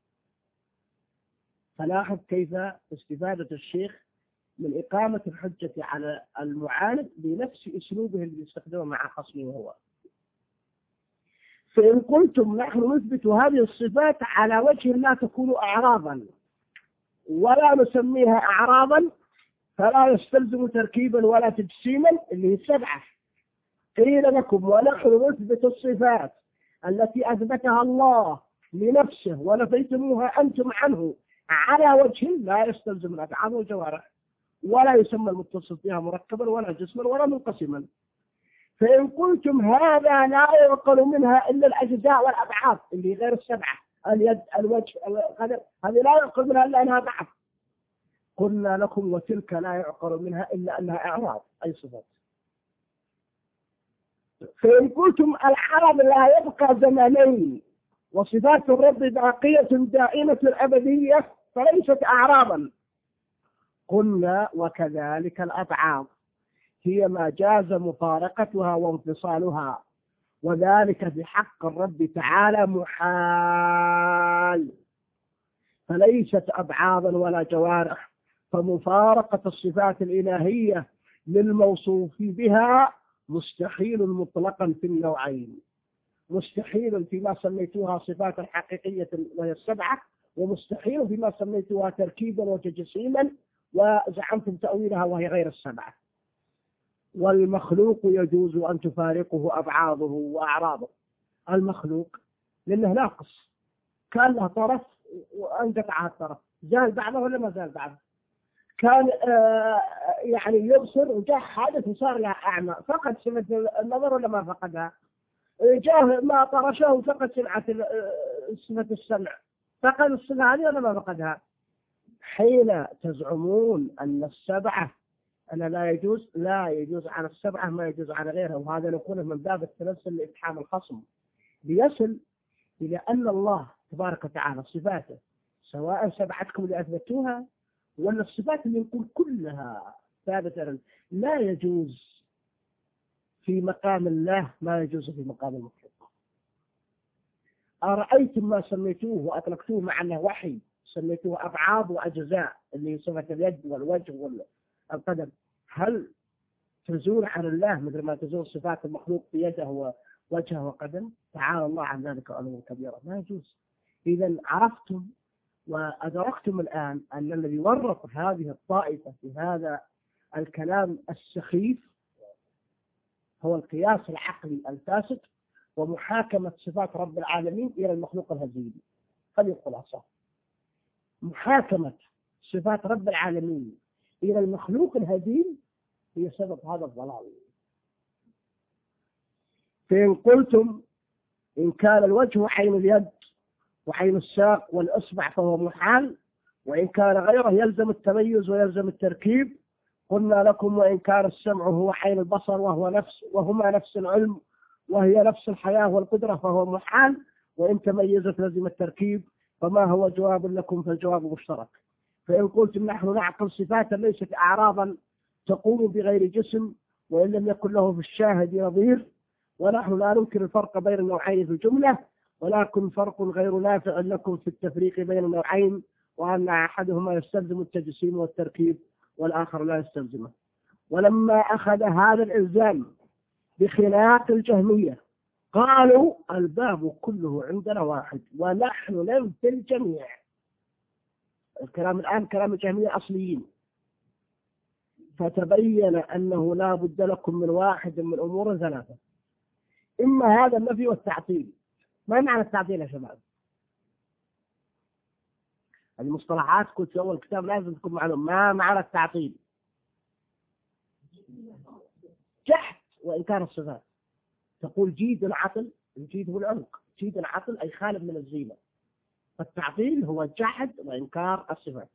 فلاحظ كيف استفادة الشيخ من إقامة الحجة على المعاند بنفس أسلوبه اللي يستخدمه مع خصمه هو. فإن قلتم نحن نثبت هذه الصفات على وجه لا تكون أعراضا ولا نسميها أعراضا، فلا يستلزم تركيبا ولا تجسيما اللي هي السبعة. قيل لكم ونحن نثبت الصفات التي أثبتها الله لنفسه ونفيتموها أنتم عنه على وجه لا يستلزم الأفعال والجوارح، ولا يسمى المتصل فيها مركبا ولا جسما ولا منقسما. فإن قلتم هذا لا يعقل منها إلا الأجزاء والأبعاد اللي غير السبعة، اليد الوجه هذه لا يعقل منها إلا أنها بعض، قلنا لكم وتلك لا يعقل منها إلا أنها إعراض أي صفات. فإن قلتم العرض لا يبقى زمانين وصفات الرب باقية دائمة الأبدية فليست أعراضا، قلنا وكذلك الأبعاد هي ما جاز مفارقتها وانفصالها، وذلك بحق الرب تعالى محال، فليست أبعاضا ولا جوارح. فمفارقة الصفات الإلهية للموصوف بها مستحيل مطلقا في النوعين، مستحيل فيما سميتوها صفات حقيقية وهي السبعة، ومستحيل فيما سميتوها تركيبا وتجسيما وزعمتم تأويلها وهي غير السبعة. والمخلوق يجوز أن تفارقه أبعاضه وأعراضه. المخلوق لأنه ناقص، كان له طرف وانقطع الطرف، زال بعضه ولا ما زال بعضه، كان آه يعني يبصر وجاء حادث وصار له أعمى، فقد سمة النظر ولا ما فقدها؟ جاء ما طرشه وفقد سمعة سمة السمع، فقد السمع هذه ولا ما فقدها؟ حين تزعمون أن السبعة أن لا يجوز لا يجوز على السبعة ما يجوز على غيرها، وهذا نقوله من باب التنزل لإتحام الخصم ليصل إلى أن الله تبارك وتعالى صفاته سواء سبعتكم اللي أثبتوها ولا الصفات اللي نقول كلها ثابتة، لا يجوز في مقام الله ما يجوز في مقام المخلوق. أرأيتم ما سميتوه وأطلقتوه مع أنه وحي سميتوه أبعاض وأجزاء اللي صفة اليد والوجه والقدم، هل تزول عن الله مثل ما تزول صفات المخلوق بيده ووجهه وقدم؟ تعالى الله عن ذلك علوا كبيرا، ما يجوز. إذا عرفتم وأدركتم الآن أن الذي ورط هذه الطائفة في هذا الكلام السخيف هو القياس العقلي الفاسد ومحاكمة صفات رب العالمين إلى المخلوق الهزيل. خلي الخلاصة، محاكمة صفات رب العالمين إلى المخلوق الهزيل هي سبب هذا الضلال. فإن قلتم إن كان الوجه عين اليد وعين الساق والإصبع فهو محال، وإن كان غيره يلزم التميز ويلزم التركيب، قلنا لكم وإن كان السمع هو عين البصر وهو نفس وهما نفس العلم وهي نفس الحياة والقدرة فهو محال، وإن تميزت لزم التركيب فما هو جواب لكم؟ فالجواب مشترك. فإن قلتم نحن نعقل صفاتا ليست أعراضا تقوم بغير جسم وإن لم يكن له في الشاهد نظير، ونحن لا ننكر الفرق بين النوعين في الجملة، ولكن فرق غير نافع لكم في التفريق بين النوعين، وأن أحدهما يستلزم التجسيم والتركيب والآخر لا يستلزمه. ولما أخذ هذا الإلزام بخلاف الجهمية قالوا الباب كله عندنا واحد ونحن ننفي الجميع. الكلام الآن كلام الجهمية أصليين. فتبين أنه لا بد لكم من واحد من أمور ثلاثة: إما هذا النفي والتعطيل. ما معنى التعطيل يا شباب؟ هذه مصطلحات كنت في أول كتاب لازم تكون معلوم. ما معنى التعطيل؟ جحد وإنكار الصفات. تقول جيد عطل، الجيد هو العمق، جيد عطل أي خالف من الزينة. فالتعطيل هو جحد وإنكار الصفات.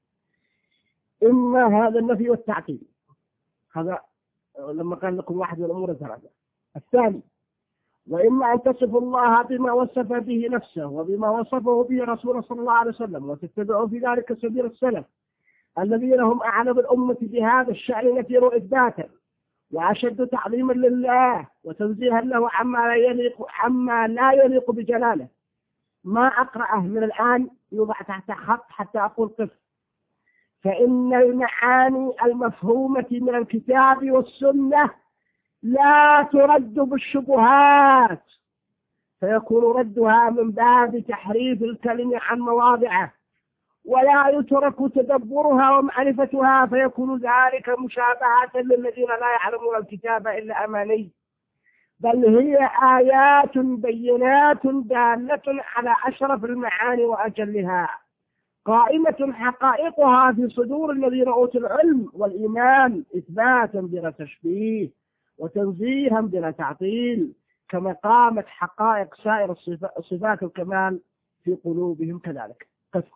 إما هذا النفي والتعطيل، هذا لما قال لكم واحد من الأمور الثلاثة. الثاني: وإما أن تصف الله بما وصف به نفسه وبما وصفه به رسوله صلى الله عليه وسلم وتتبعوا في ذلك سبيل السلف الذين هم أعلم الأمة بهذا الشأن نفير إثباتا وأشد تعظيما لله وتنزيها له عما لا يليق عما لا يليق بجلاله. ما أقرأه من الآن يوضع تحت خط حتى أقول قف. فإن المعاني المفهومة من الكتاب والسنة لا ترد بالشبهات، فيكون ردها من باب تحريف الكلمة عن مواضعه، ولا يترك تدبرها ومعرفتها، فيكون ذلك مشابهة للذين لا يعلمون الكتاب إلا أماني، بل هي آيات بينات دالة على أشرف المعاني وأجلها، قائمة حقائقها في صدور الذين أوتوا العلم والإيمان إثباتا بلا تشبيه وتنزيها بلا تعطيل، كما قامت حقائق سائر صفات الكمال في قلوبهم كذلك.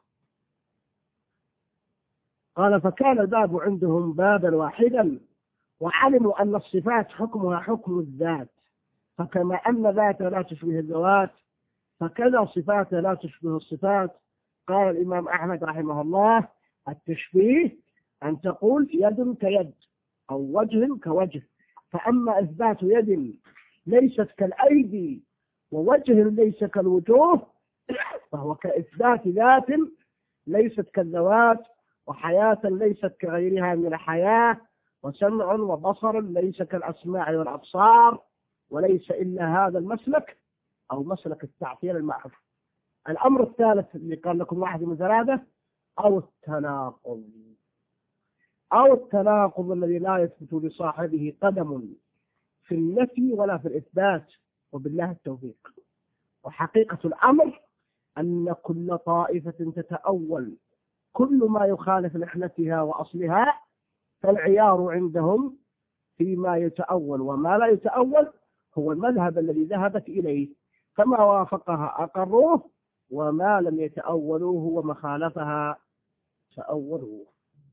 قال: فكان الباب عندهم بابا واحدا، وعلموا أن الصفات حكمها حكم الذات، فكما أن ذاته لا تشبه الذوات فكذا صفاته لا تشبه الصفات. قال الإمام أحمد رحمه الله: التشبيه أن تقول يد كيد أو وجه كوجه، فأما إثبات يد ليست كالأيدي ووجه ليس كالوجوه فهو كإثبات ذات ليست كالذوات، وحياة ليست كغيرها من الحياة، وسمع وبصر ليس كالأسماع والأبصار، وليس إلا هذا المسلك أو مسلك التعطيل المعروف. الأمر الثالث اللي قال لكم واحد من ثلاثة: أو التناقض أو التناقض الذي لا يثبت لصاحبه قدم في النفي ولا في الإثبات، وبالله التوفيق. وحقيقة الأمر أن كل طائفة تتأول كل ما يخالف نحلتها وأصلها، فالعيار عندهم فيما يتأول وما لا يتأول هو المذهب الذي ذهبت إليه، فما وافقها أقروه وما لم يتأولوه وما خالفها تأولوه.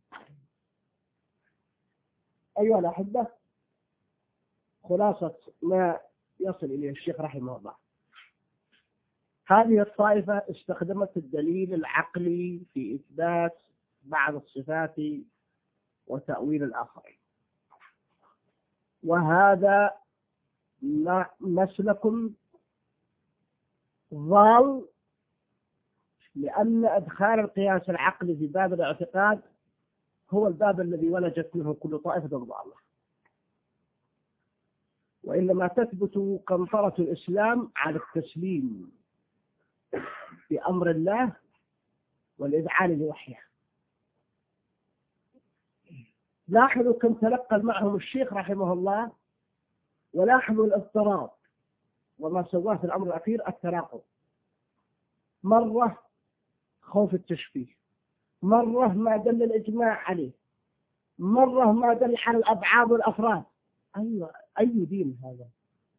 أيها الأحبة، خلاصة ما يصل إليه الشيخ رحمه الله: هذه الطائفة استخدمت الدليل العقلي في إثبات بعض الصفات وتأويل الآخرين، وهذا مسلك ضال، لأن إدخال القياس العقلي في باب الاعتقاد هو الباب الذي ولجت منه كل طائفة ضالة، وإنما تثبت قنطرة الإسلام على التسليم بأمر الله والإذعان لوحيه. لاحظوا كم تلقى معهم الشيخ رحمه الله، ولاحظوا الاضطراب وما سواه في الأمر الأخير التناقض. مرة خوف التشبيه، مرة ما دل الإجماع عليه، مرة ما دل على الأبعاد والأفراد. أيوة، أي دين هذا؟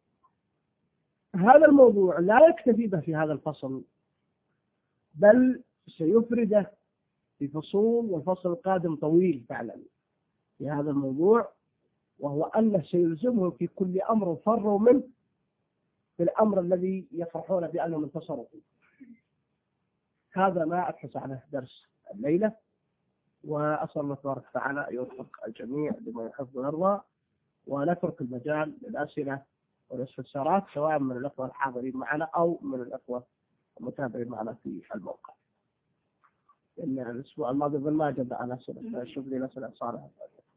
هذا الموضوع لا يكتفي به في هذا الفصل، بل سيفرده في فصول، والفصل القادم طويل فعلا في هذا الموضوع، وهو أنه سيلزمهم في كل أمر فروا منه في الأمر الذي يفرحون بأنهم انتصروا فيه. هذا ما أبحث عنه درس الليلة، وأسأل الله تبارك وتعالى أن يوفق الجميع لما يحب ويرضى، ونترك المجال للأسئلة والاستفسارات سواء من الأخوة الحاضرين معنا أو من الأخوة المتابعين معنا في الموقع. إن الأسبوع الماضي ما جد عن أسئلة، شوف لي أسئلة صالحة.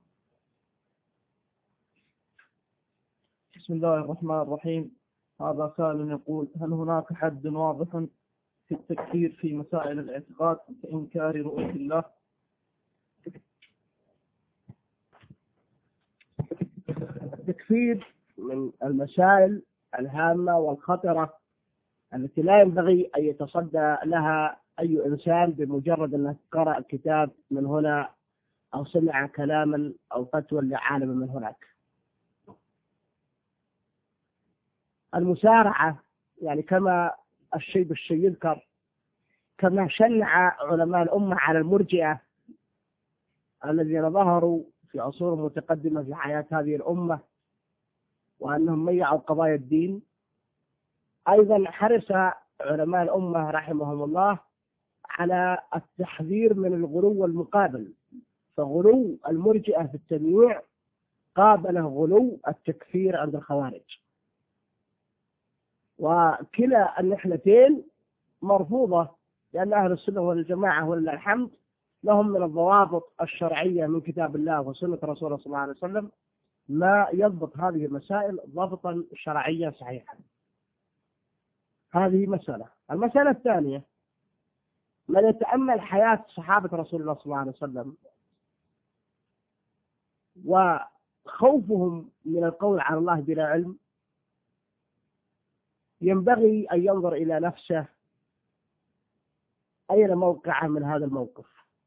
بسم الله الرحمن الرحيم. هذا سائل يقول: هل هناك حد واضح في التكفير في مسائل الاعتقاد كإنكار رؤية الله؟ التكفير من المسائل الهامة والخطرة التي لا ينبغي أن يتصدى لها أي إنسان بمجرد أنه قرأ كتاب من هنا أو سمع كلاما أو فتوى لعالم من هناك. المسارعة يعني كما الشيء بالشيء يذكر، كما شنع علماء الأمة على المرجئة الذين ظهروا في عصور متقدمة في حياة هذه الأمة وأنهم ميعوا قضايا الدين، أيضا حرص علماء الأمة رحمهم الله على التحذير من الغلو المقابل، فغلو المرجئة في التمييع قابله غلو التكفير عند الخوارج، وكلا النحلتين مرفوضة، لأن أهل السنة والجماعة ولله الحمد لهم من الضوابط الشرعية من كتاب الله وسنة رسوله صلى الله عليه وسلم ما يضبط هذه المسائل ضبطا شرعيا صحيحا. هذه مسألة. المسألة الثانية: من يتأمل حياة صحابة رسول الله صلى الله عليه وسلم وخوفهم من القول على الله بلا علم، ينبغي أن ينظر إلى نفسه أين موقعه من هذا الموقف.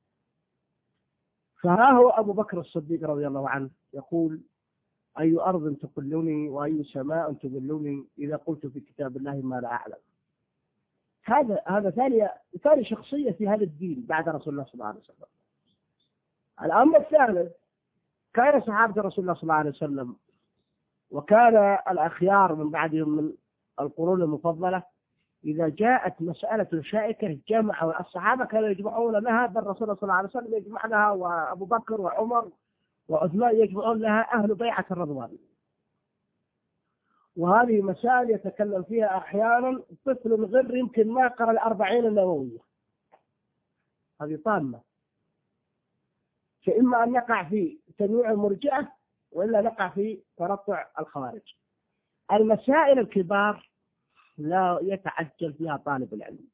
فها هو أبو بكر الصديق رضي الله عنه يقول: أي أرض تقلني وأي سماء تظلني إذا قلت في كتاب الله ما لا أعلم. هذا هذا ثاني ثاني شخصية في هذا الدين بعد رسول الله صلى الله عليه وسلم. الأمر الثالث: كان صحابة رسول الله صلى الله عليه وسلم وكان الأخيار من بعدهم من القرون المفضلة إذا جاءت مسألة شائكة جمعوا الصحابة، كانوا يجمعون لها، بل الرسول صلى الله عليه وسلم يجمع لها، وأبو بكر وعمر وعثمان يجمعون لها أهل بيعة الرضوان. وهذه مسائل يتكلم فيها أحيانا طفل غر يمكن ما قرأ الأربعين النووية، هذه طامة، فإما أن نقع في تنويع المرجئة وإلا نقع في ترطع الخوارج. المسائل الكبار لا يتعجل فيها طالب العلم.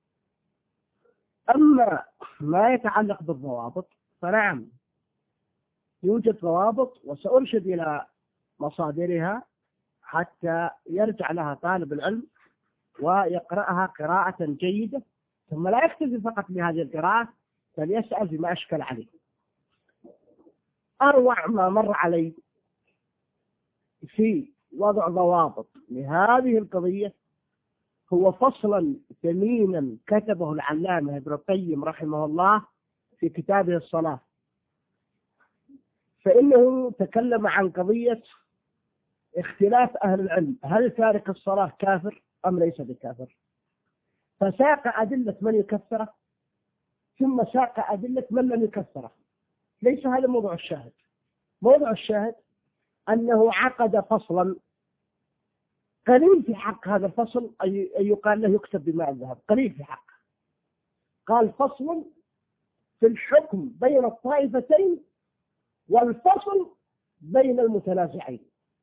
أما ما يتعلق بالضوابط فنعم يوجد ضوابط، وسأرشد إلى مصادرها حتى يرجع لها طالب العلم ويقرأها قراءة جيدة، ثم لا يكتفي فقط بهذه القراءة بل يسأل فيما أشكل عليه. أروع ما مر علي في وضع ضوابط لهذه القضية هو فصلا ثمينا كتبه العلامة ابن القيم رحمه الله في كتابه الصلاة، فإنه تكلم عن قضية اختلاف أهل العلم: هل تارك الصلاة كافر أم ليس بكافر؟ فساق أدلة من يكفره ثم ساق أدلة من لم يكفره. ليس هذا موضوع الشاهد. موضوع الشاهد أنه عقد فصلا قليل في حق هذا الفصل أن يقال له يكتب بماء الذهب، قليل في حقه. قال: فصل في الحكم بين الطائفتين والفصل بين المتنازعين.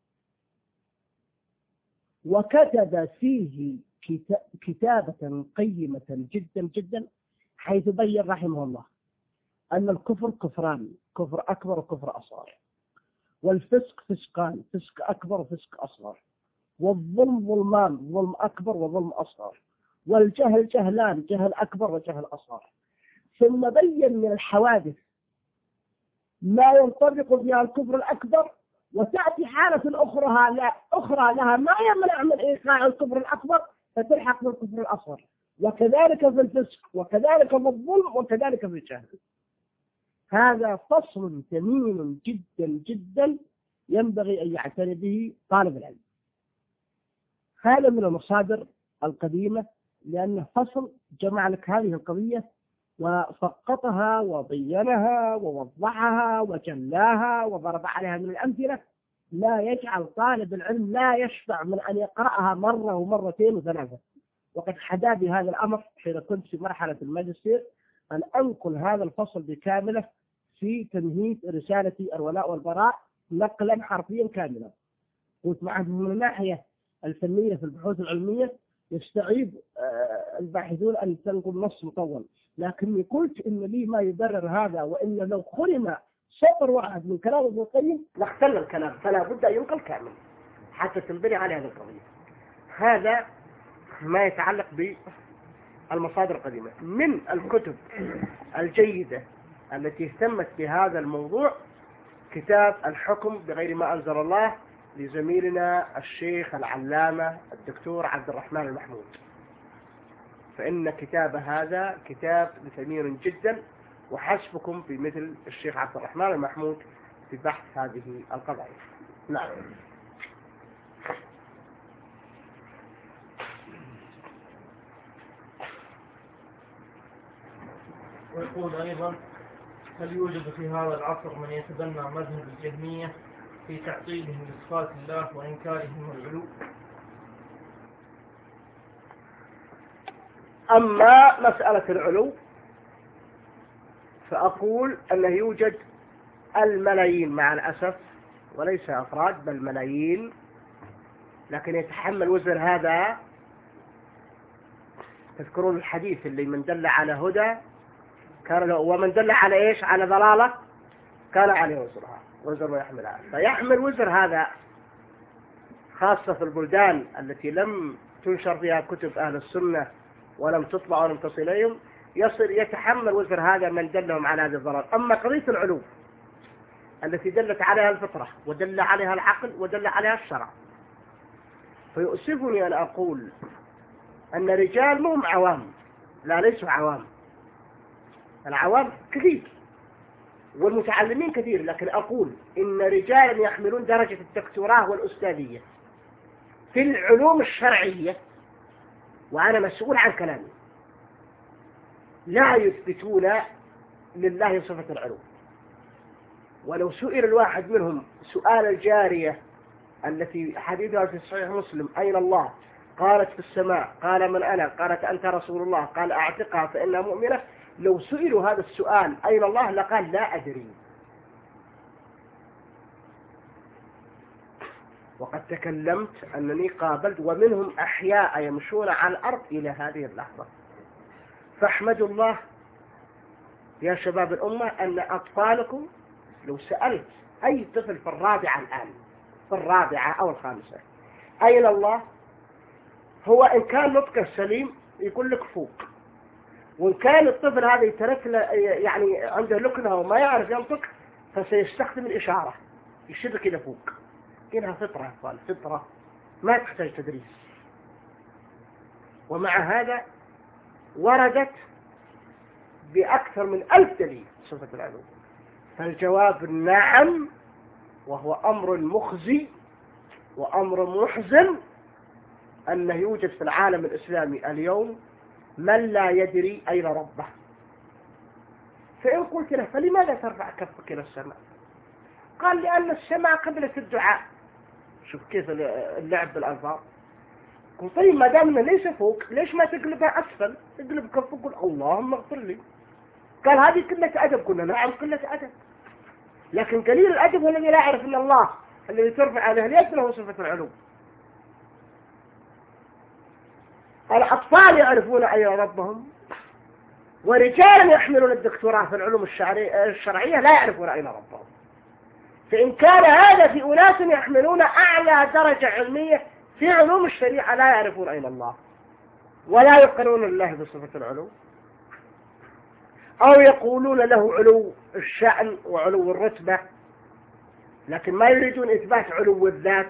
وكتب فيه كتابة قيمة جدا جدا، حيث بين رحمه الله أن الكفر كفران: كفر أكبر وكفر أصغر، والفسق فسقان: فسق أكبر وفسق أصغر، والظلم ظلمان: ظلم أكبر وظلم أصغر، والجهل جهلان: جهل أكبر وجهل أصغر. ثم بين من الحوادث ما ينطبق فيها الكفر الأكبر، وتأتي حالة أخرى لا أخرى لها ما يمنع من إيقاع الكفر الأكبر فتلحق بالكفر الأصغر، وكذلك في الفسق، وكذلك في الظلم، وكذلك في الجهل. هذا فصل ثمين جدا جدا ينبغي أن يعتني به طالب العلم. هذا من المصادر القديمة لأنه فصل جمع لك هذه القضية وسقطها وبينها ووضحها وجلاها وضرب عليها من الأمثلة، لا يجعل طالب العلم لا يشبع من أن يقرأها مرة ومرتين وثلاثة. وقد حدا بي هذا الأمر حين كنت في مرحلة الماجستير أن أنقل هذا الفصل بكامله في تمهيد رسالتي الولاء والبراء نقلا حرفيا كاملا. قلت معه من الناحية الفنية في البحوث العلمية يستعيب الباحثون أن تنقل نص مطول، لكني قلت إن لي ما يبرر هذا، وإن لو خرم سطر واحد من كلام ابن القيم لاختل الكلام، فلا بد أن ينقل كامل حتى تنبني على هذه القضية. هذا ما يتعلق بالمصادر القديمة. من الكتب الجيدة التي اهتمت بهذا الموضوع كتاب الحكم بغير ما أنزل الله لزميلنا الشيخ العلامة الدكتور عبد الرحمن المحمود، فإن كتاب هذا كتاب ثمين جدا، وحسبكم بمثل الشيخ عبد الرحمن المحمود في بحث هذه القضايا. نعم. ويقول أيضا: هل يوجد في هذا العصر من يتبنى مذهب الجهمية في تعطيلهم لصفات الله وإنكارهم العلو؟ أما مسألة العلو فأقول أنه يوجد الملايين مع الأسف، وليس أفراد بل ملايين، لكن يتحمل وزر هذا. تذكرون الحديث اللي من دل على هدى كان له، ومن دل على إيش؟ على ضلالة كان عليه وزرها، وزر ويحملها. فيحمل وزر هذا خاصة في البلدان التي لم تنشر فيها كتب أهل السنة ولم تطبع ولم تصل إليهم، يصل يتحمل وزر هذا من دلهم على هذه الضلال. أما قضية العلو التي دلت عليها الفطرة ودل عليها العقل ودل عليها الشرع، فيؤسفني أن أقول أن رجال مهم عوام، لا ليسوا عوام، العوام كثير والمتعلمين كثير، لكن أقول إن رجالا يحملون درجة الدكتوراه والأستاذية في العلوم الشرعية، وأنا مسؤول عن كلامي، لا يثبتون لله صفة العلو. ولو سئل الواحد منهم سؤال الجارية التي حديثها في صحيح مسلم: أين الله؟ قالت في السماء. قال: من أنا؟ قالت: أنت رسول الله. قال: أعتقها فإنها مؤمنة. لو سئلوا هذا السؤال أين الله لقال: لا أدري. وقد تكلمت أنني قابلت ومنهم أحياء يمشون على الأرض إلى هذه اللحظة. فاحمدوا الله يا شباب الأمة أن أطفالكم، لو سألت أي طفل في الرابعة الآن، في الرابعة أو الخامسة، أين الله؟ هو إن كان نطقه سليم يقول لك فوق، وإن كان الطفل هذا يترك يعني عنده لكنه وما يعرف ينطق فسيستخدم الإشارة، يشير كده فوق. إنها فطرة أطفال، فطرة ما تحتاج تدريس. ومع هذا وردت بأكثر من ألف دليل صفة العلو. فالجواب نعم، وهو أمر مخزي وأمر محزن أنه يوجد في العالم الإسلامي اليوم من لا يدري أين ربه. فإن قلت له: فلماذا ترفع كفك إلى السماء؟ قال: لأن السماء قبلة الدعاء. شوف كيف اللعب بالألفاظ. قلت: طيب ما دامنا ليس فوق ليش ما تقلبها أسفل؟ تقلب كفك وقل: اللهم اغفر لي. قال: هذه قلة أدب. قلنا: نعم قلة أدب، لكن قليل الأدب هو الذي لا يعرف أن الله الذي ترفع عليه اليد له صفة العلو. الأطفال يعرفون أين ربهم، ورجال يحملون الدكتوراه في العلوم الشرعية لا يعرفون أين ربهم. فإن كان هذا في أناس يحملون أعلى درجة علمية في علوم الشريعة لا يعرفون أين الله ولا يقرون الله بصفة العلو، أو يقولون له علو الشأن وعلو الرتبة لكن ما يريدون إثبات علو الذات،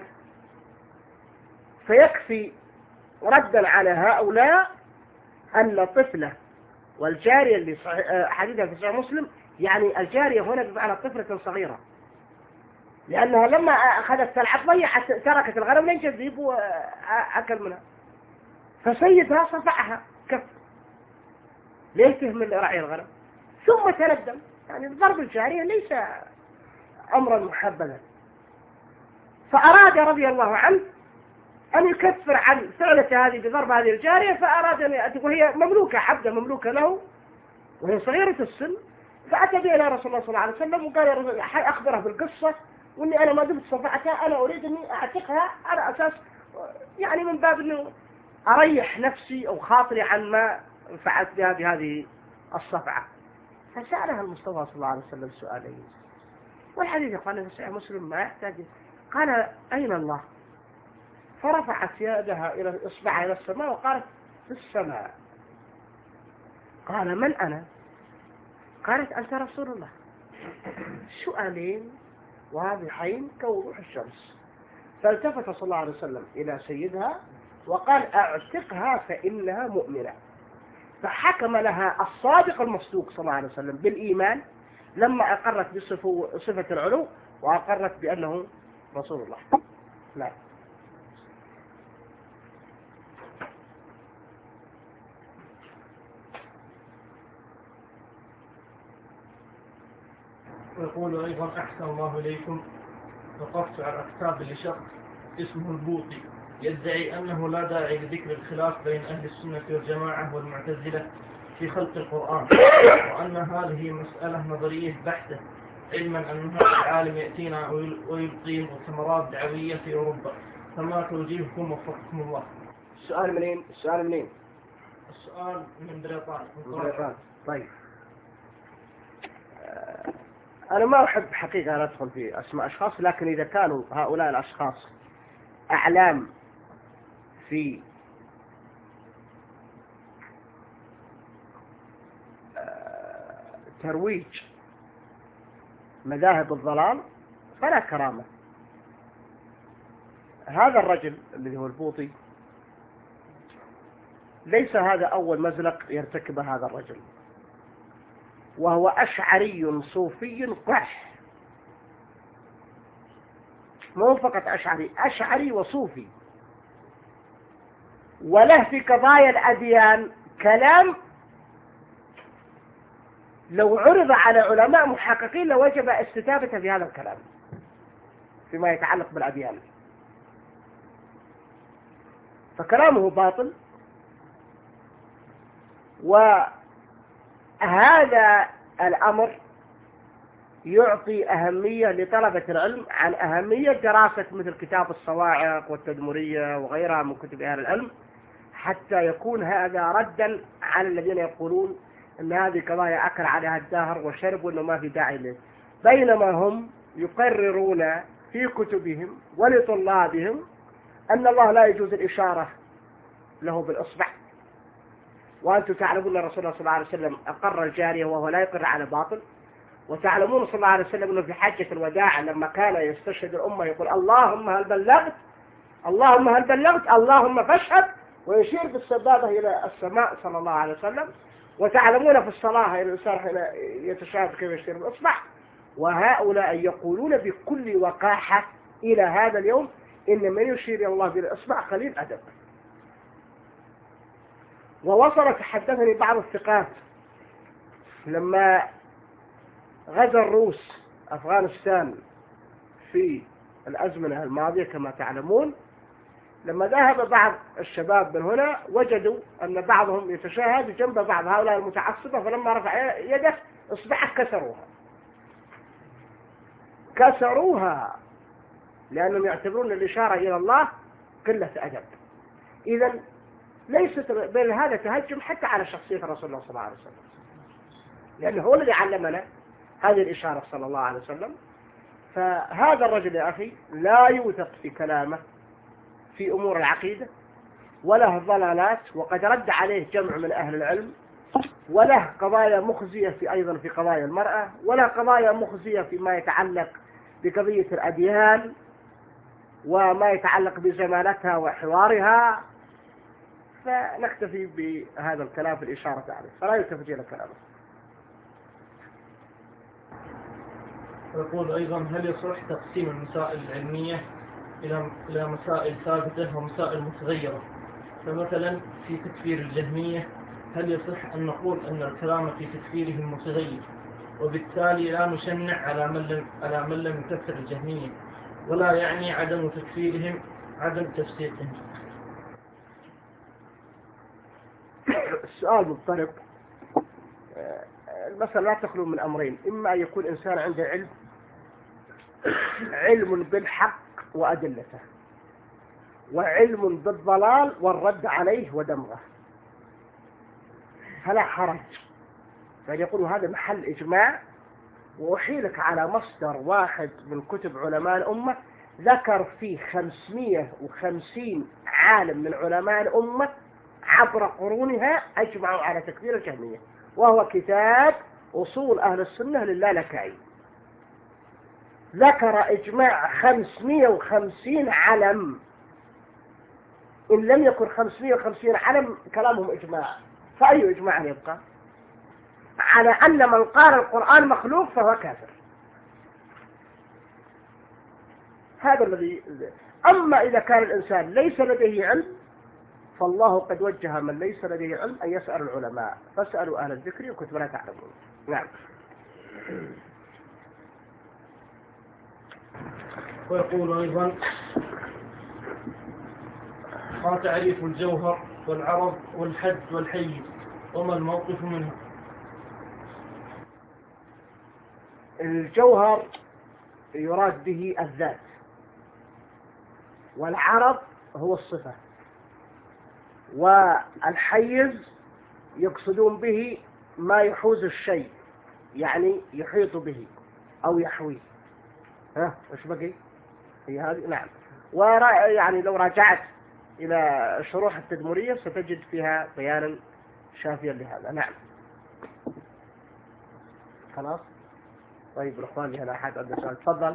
فيكفي ردا على هؤلاء أن طفلة والجارية اللي حديثها في صحيح مسلم، يعني الجارية هنا بمعنى طفلة صغيرة، لأنها لما أخذت تلعب ضيعت تركت الغنم لين جذيب وأكل منها. فسيدها صفعها كف ليه تهمل رعي الغنم، ثم تندم. يعني ضرب الجارية ليس أمرا محببا، فأراد رضي الله عنه أن يكفر عن فعلة هذه بضرب هذه الجارية، فأراد أن يأتي وهي مملوكة، عبدة مملوكة له وهي صغيرة السن، فأتى بها إلى رسول الله صلى الله عليه وسلم وقال يا رسول الله أخبره بالقصة، وإني أنا ما دمت صفعتها أنا أريد أني أعتقها على أساس يعني من باب أنه أريح نفسي أو خاطري عن ما فعلت بها بهذه الصفعة. فسألها المصطفى صلى الله عليه وسلم سؤالين، والحديث يقال في صحيح مسلم ما يحتاج. قال أين الله؟ فرفعت يدها إلى إصبعها إلى السماء وقالت في السماء. قال من أنا؟ قالت أنت رسول الله. سؤالين واضحين كوضوح الشمس. فالتفت صلى الله عليه وسلم إلى سيدها وقال أعتقها فإنها مؤمنة. فحكم لها الصادق المصدوق صلى الله عليه وسلم بالإيمان لما أقرت بصفة العلو وأقرت بأنه رسول الله. لا ويقول أيضا أحسن الله إليكم، وقفت على كتاب لشخص اسمه البوطي يدعي أنه لا داعي لذكر الخلاف بين أهل السنة والجماعة والمعتزلة في خلق القرآن، وأن هذه مسألة نظرية بحتة، علما أن هذا العالم يأتينا ويلقي ثمرات دعوية في أوروبا. فما توجيهكم وفقكم الله؟ السؤال منين؟ السؤال منين؟ السؤال من بريطانيا. بريطانيا. طيب أنا ما أحب حقيقة أن أدخل في أسماء أشخاص، لكن إذا كانوا هؤلاء الأشخاص أعلام في ترويج مذاهب الضلال فلا كرامة. هذا الرجل الذي هو البوطي ليس هذا أول مزلق يرتكبه هذا الرجل، وهو أشعري صوفي قح، مو فقط أشعري، أشعري وصوفي، وله في قضايا الأديان كلام لو عرض على علماء محققين لوجب استتابته في هذا الكلام فيما يتعلق بالأديان. فكلامه باطل، وهذا الأمر يعطي أهمية لطلبة العلم عن أهمية دراسة مثل كتاب الصواعق والتدمرية وغيرها من كتب أهل العلم، حتى يكون هذا ردا على الذين يقولون أن هذه قضايا أكل عليها الدهر وشرب وأنه ما في داعي له، بينما هم يقررون في كتبهم ولطلابهم أن الله لا يجوز الإشارة له بالإصبع. وأنتم تعلمون أن رسول الله صلى الله عليه وسلم أقر الجارية وهو لا يقر على باطل، وتعلمون صلى الله عليه وسلم أنه في حجة الوداع لما كان يستشهد الأمة يقول اللهم هل بلغت، اللهم هل بلغت، اللهم فاشهد، ويشير بالسبابة إلى السماء صلى الله عليه وسلم. وتعلمون في الصلاة الإنسان يتشاهد كيف يشير بالإصبع. وهؤلاء يقولون بكل وقاحة إلى هذا اليوم إن من يشير إلى الله بالإصبع قليل أدب. ووصل تحدثني بعض الثقات لما غزا الروس أفغانستان في الأزمنة الماضية كما تعلمون، لما ذهب بعض الشباب من هنا وجدوا أن بعضهم يتشاهد جنب بعض هؤلاء المتعصبة، فلما رفع يده إصبعه كسروها كسروها لأنهم يعتبرون الإشارة إلى الله قلة أدب. إذن ليست بين هذا تهجم حتى على شخصية رسول الله صلى الله عليه وسلم، لأنه هو الذي علمنا هذه الإشارة صلى الله عليه وسلم. فهذا الرجل يا أخي لا يوثق في كلامه في أمور العقيدة، وله ضلالات، وقد رد عليه جمع من أهل العلم، وله قضايا مخزية في أيضا في قضايا المرأة، وله قضايا مخزية فيما يتعلق بقضية الأديان وما يتعلق بزمالتها وحوارها. فنكتفي بهذا الكلام في الإشارة عليه، فلا يلتفت إلى كلامه. يقول أيضا هل يصح تقسيم المسائل العلمية إلى إلى مسائل ثابتة ومسائل متغيرة، فمثلا في تكفير الجهمية هل يصح أن نقول أن الكلام في تكفيرهم متغير، وبالتالي لا نشنع على من لم على من لم يكفر الجهمية، ولا يعني عدم تكفيرهم عدم تفسيقهم؟ السؤال مضطرب. المسألة لا تخلو من أمرين: إما أن يكون إنسان عنده علم علم بالحق وأدلته، وعلم بالضلال والرد عليه ودمغه، فلا حرج فأن يقول هذا محل إجماع، وأحيلك على مصدر واحد من كتب علماء الأمة ذكر فيه خمسمائة وخمسين عالم من علماء الأمة عبر قرونها أجمعوا على تكفير الجهمية، وهو كتاب أصول أهل السنة للالكائي. ذكر إجماع خمسمائة وخمسين علم، إن لم يكن خمسمائة وخمسين علم كلامهم إجماع، فأي إجماع يبقى على أن من قال القرآن مخلوق فهو كافر؟ هذا الذي. أما إذا كان الإنسان ليس لديه علم فالله قد وجه من ليس لديه علم أن يسأل العلماء، فاسألوا أهل الذكر إن كنتم لا تعلمون. نعم. ويقول أيضا: ما تعريف الجوهر والعرض والحد والحيز، وما الموقف منه؟ الجوهر يراد به الذات، والعرض هو الصفة، والحيز يقصدون به ما يحوز الشيء، يعني يحيط به أو يحويه. ها وش بقي؟ هي هذه. نعم. ويعني لو راجعت إلى الشروح التدمرية ستجد فيها بيانا شافيا لهذا. نعم. خلاص. طيب الأخوان اللي هنا أحد عنده سؤال تفضل.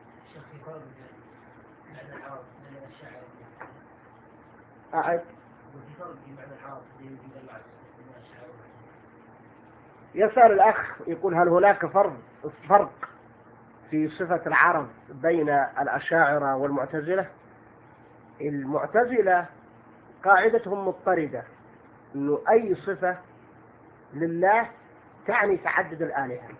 أعد. يسأل الأخ يقول: هل هناك فرق فرق في صفة العرض بين الأشاعرة والمعتزلة؟ المعتزلة قاعدتهم مضطردة، إنه أي صفة لله تعني تعدد الآلهة.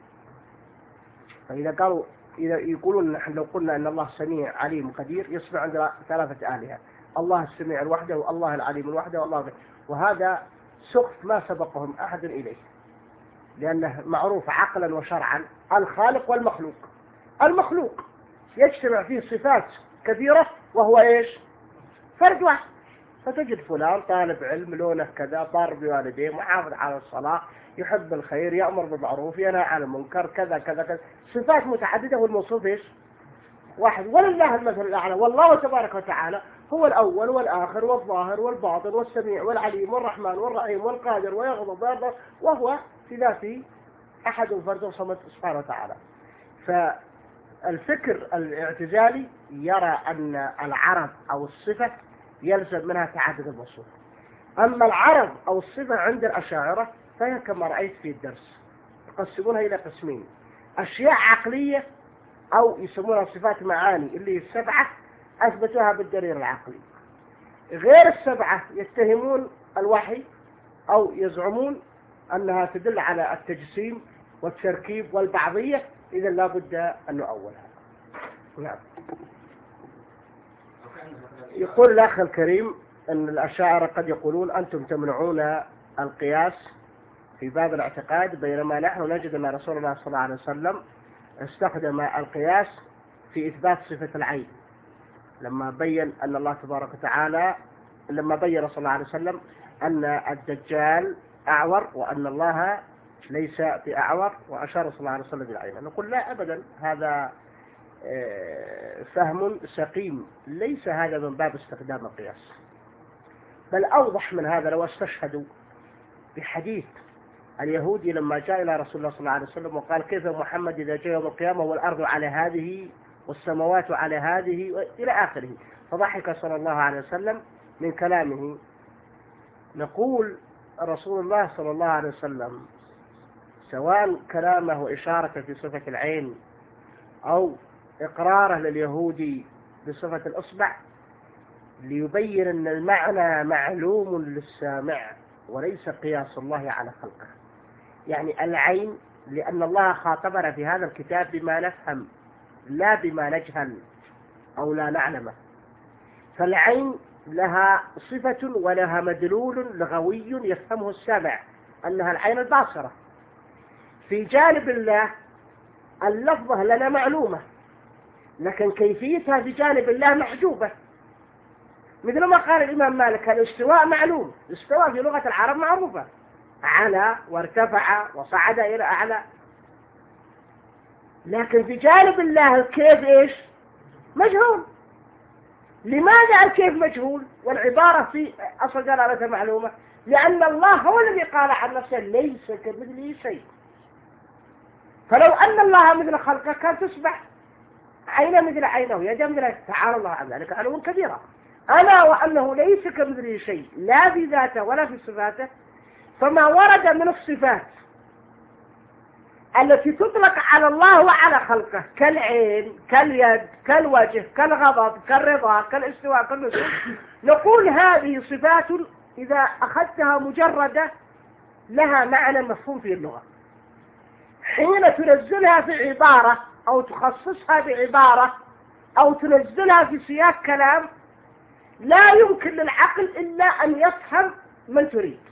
فإذا قالوا إذا يقولون نحن لو قلنا أن الله سميع عليم قدير يسمع عندنا ثلاثة آلهة: الله السميع الوحده، والله العليم الوحده، والله غير. وهذا سقف ما سبقهم أحد إليه، لأنه معروف عقلا وشرعا الخالق والمخلوق. المخلوق يجتمع فيه صفات كثيرة وهو إيش؟ فرد واحد. فتجد فلان طالب علم، لونه كذا، بار بوالديه، محافظ على الصلاة، يحب الخير، يأمر بالمعروف، ينهى عن المنكر، كذا كذا كذا، صفات متعددة والموصوف إيش؟ واحد. ولله المثل الأعلى. والله تبارك وتعالى هو الأول والآخر والظاهر والباطن والسميع والعليم والرحمن والرحيم والقادر ويغضب ويرضى، وهو في ذاته أحد فرد صمد سبحانه وتعالى. فالفكر الاعتزالي يرى أن العرض أو الصفة يلزم منها تعدد الوصول. أما العرض أو الصفة عند الأشاعرة فهي كما رأيت في الدرس يقسمونها إلى قسمين: أشياء عقلية أو يسمونها صفات معاني اللي هي السبعة أثبتوها بالدليل العقلي. غير السبعة يتهمون الوحي أو يزعمون أنها تدل على التجسيم والتركيب والبعضية، إذا لا بد أن نؤولها. نعم. يقول الأخ الكريم أن الأشاعرة قد يقولون أنتم تمنعون القياس في باب الاعتقاد، بينما نحن نجد أن رسول الله صلى الله عليه وسلم استخدم القياس في إثبات صفة العين، لما بين أن الله تبارك وتعالى لما بين صلى الله عليه وسلم أن الدجال أعور وأن الله ليس بأعور، وأشار صلى الله عليه وسلم بالعين. نقول لا أبدا، هذا فهم سقيم، ليس هذا من باب استخدام القياس، بل أوضح من هذا لو استشهدوا بحديث اليهودي لما جاء إلى رسول الله صلى الله عليه وسلم وقال: كيف محمد إذا جاء يوم القيامة والأرض على هذه والسماوات على هذه إلى آخره، فضحك صلى الله عليه وسلم من كلامه. نقول رسول الله صلى الله عليه وسلم سواء كلامه إشارة في صفة العين أو إقراره لليهودي بصفة الإصبع ليبين أن المعنى معلوم للسامع وليس قياس الله على خلقه. يعني العين، لأن الله خاطبنا في هذا الكتاب بما نفهم لا بما نجهل أو لا نعلمه، فالعين لها صفة ولها مدلول لغوي يفهمه السامع أنها العين الباصرة. في جانب الله اللفظة لنا معلومة، لكن كيفيتها في جانب الله محجوبة. مثل ما قال الإمام مالك الاستواء معلوم، الاستواء في لغة العرب معروفة، على وارتفع وصعد إلى أعلى، لكن في جانب الله الكيف إيش؟ مجهول. لماذا الكيف مجهول والعبارة في أصل دلالتها معلومة؟ لأن الله هو الذي قال عن نفسه ليس كمثله شيء. فلو أن الله مثل خلقه كان تصبح عينه مثل عينه، يده مثل، تعالى الله عن ذلك علوا كبيرا. ألا وأنه ليس كمثله شيء لا في ذاته ولا في صفاته، فما ورد من الصفات التي تطلق على الله وعلى خلقه كالعين كاليد كالوجه كالغضب كالرضا كالاستواء كالنزول، نقول هذه صفات إذا أخذتها مجردة لها معنى مفهوم في اللغة. حين تنزلها في عبارة أو تخصصها بعبارة أو تنزلها في سياق كلام لا يمكن للعقل إلا أن يفهم من تريد.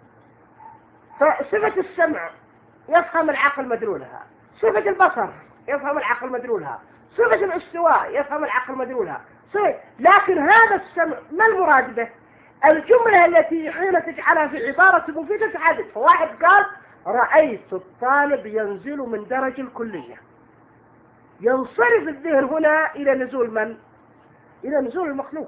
فصفة السمع يفهم العقل مدلولها، صفة البصر يفهم العقل مدلولها، صفة الاستواء يفهم العقل مدلولها، صفة. لكن هذا السمع ما المراد به؟ الجملة التي حين تجعلها في عبارة مفيدة تحدث. فواحد قال رأيت الطالب ينزل من درج الكلية، ينصرف الذهن هنا إلى نزول من؟ إلى نزول المخلوق.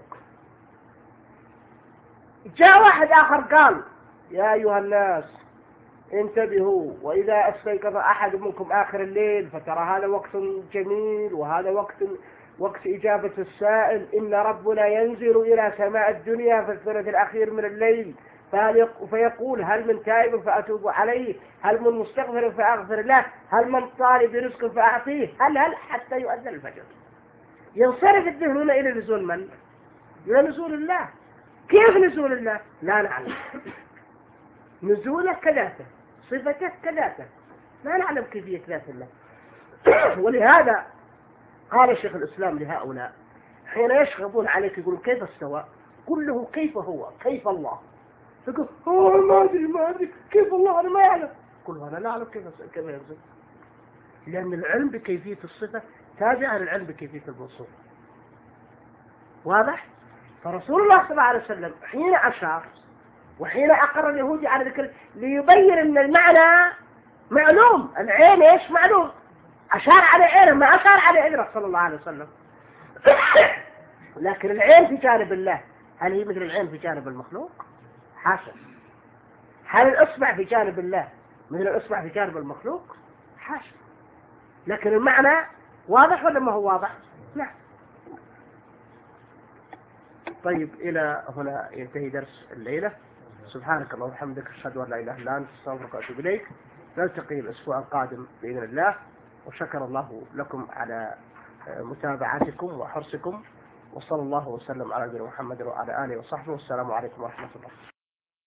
جاء واحد آخر قال يا أيها الناس انتبهوا، وإذا استيقظ أحد منكم آخر الليل فترى هذا وقت جميل وهذا وقت وقت إجابة السائل، إن ربنا ينزل إلى سماء الدنيا في الثلث الأخير من الليل فيقول هل من تائب فأتوب عليه، هل من مستغفر فأغفر له، هل من طالب رزق فأعطيه، هل هل حتى يؤذن الفجر. ينصرف الذهن هنا إلى نزول من؟ إلى نزول الله. كيف نزول الله؟ لا نعلم. نزوله كذاته، صفته كذاته، لا نعلم كيفية ذات الله. ولهذا قال شيخ الإسلام لهؤلاء حين يشغبون عليك يقولون كيف استوى؟ قل له كيف هو؟ كيف الله؟ تقول أوه ما أدري ما أدري كيف الله أنا ما أعلم. قل أنا لا أعلم كيف كيف ينزل، لأن العلم بكيفية الصفة تابع للعلم بكيفية الموصوف. واضح؟ فرسول الله صلى الله عليه وسلم حين أشار وحين أقر اليهودي على ذكر ليبين أن المعنى معلوم، العين إيش معلوم، أشار على عينه ما أشار على عينه صلى الله عليه وسلم. لكن العين في جانب الله هل هي مثل العين في جانب المخلوق؟ حاشا. هل الإصبع في جانب الله مثل الإصبع في جانب المخلوق؟ حاشا. لكن المعنى واضح ولا ما هو واضح؟ نعم. طيب إلى هنا ينتهي درس الليلة. سبحانك اللهم وبحمدك أشهد أن لا إله إلا أنت أستغفرك وأتوب إليك. نلتقي الأسبوع القادم بإذن الله، وشكر الله لكم على متابعتكم وحرصكم، وصلى الله وسلم على نبينا محمد وعلى آله وصحبه، والسلام عليكم ورحمة الله.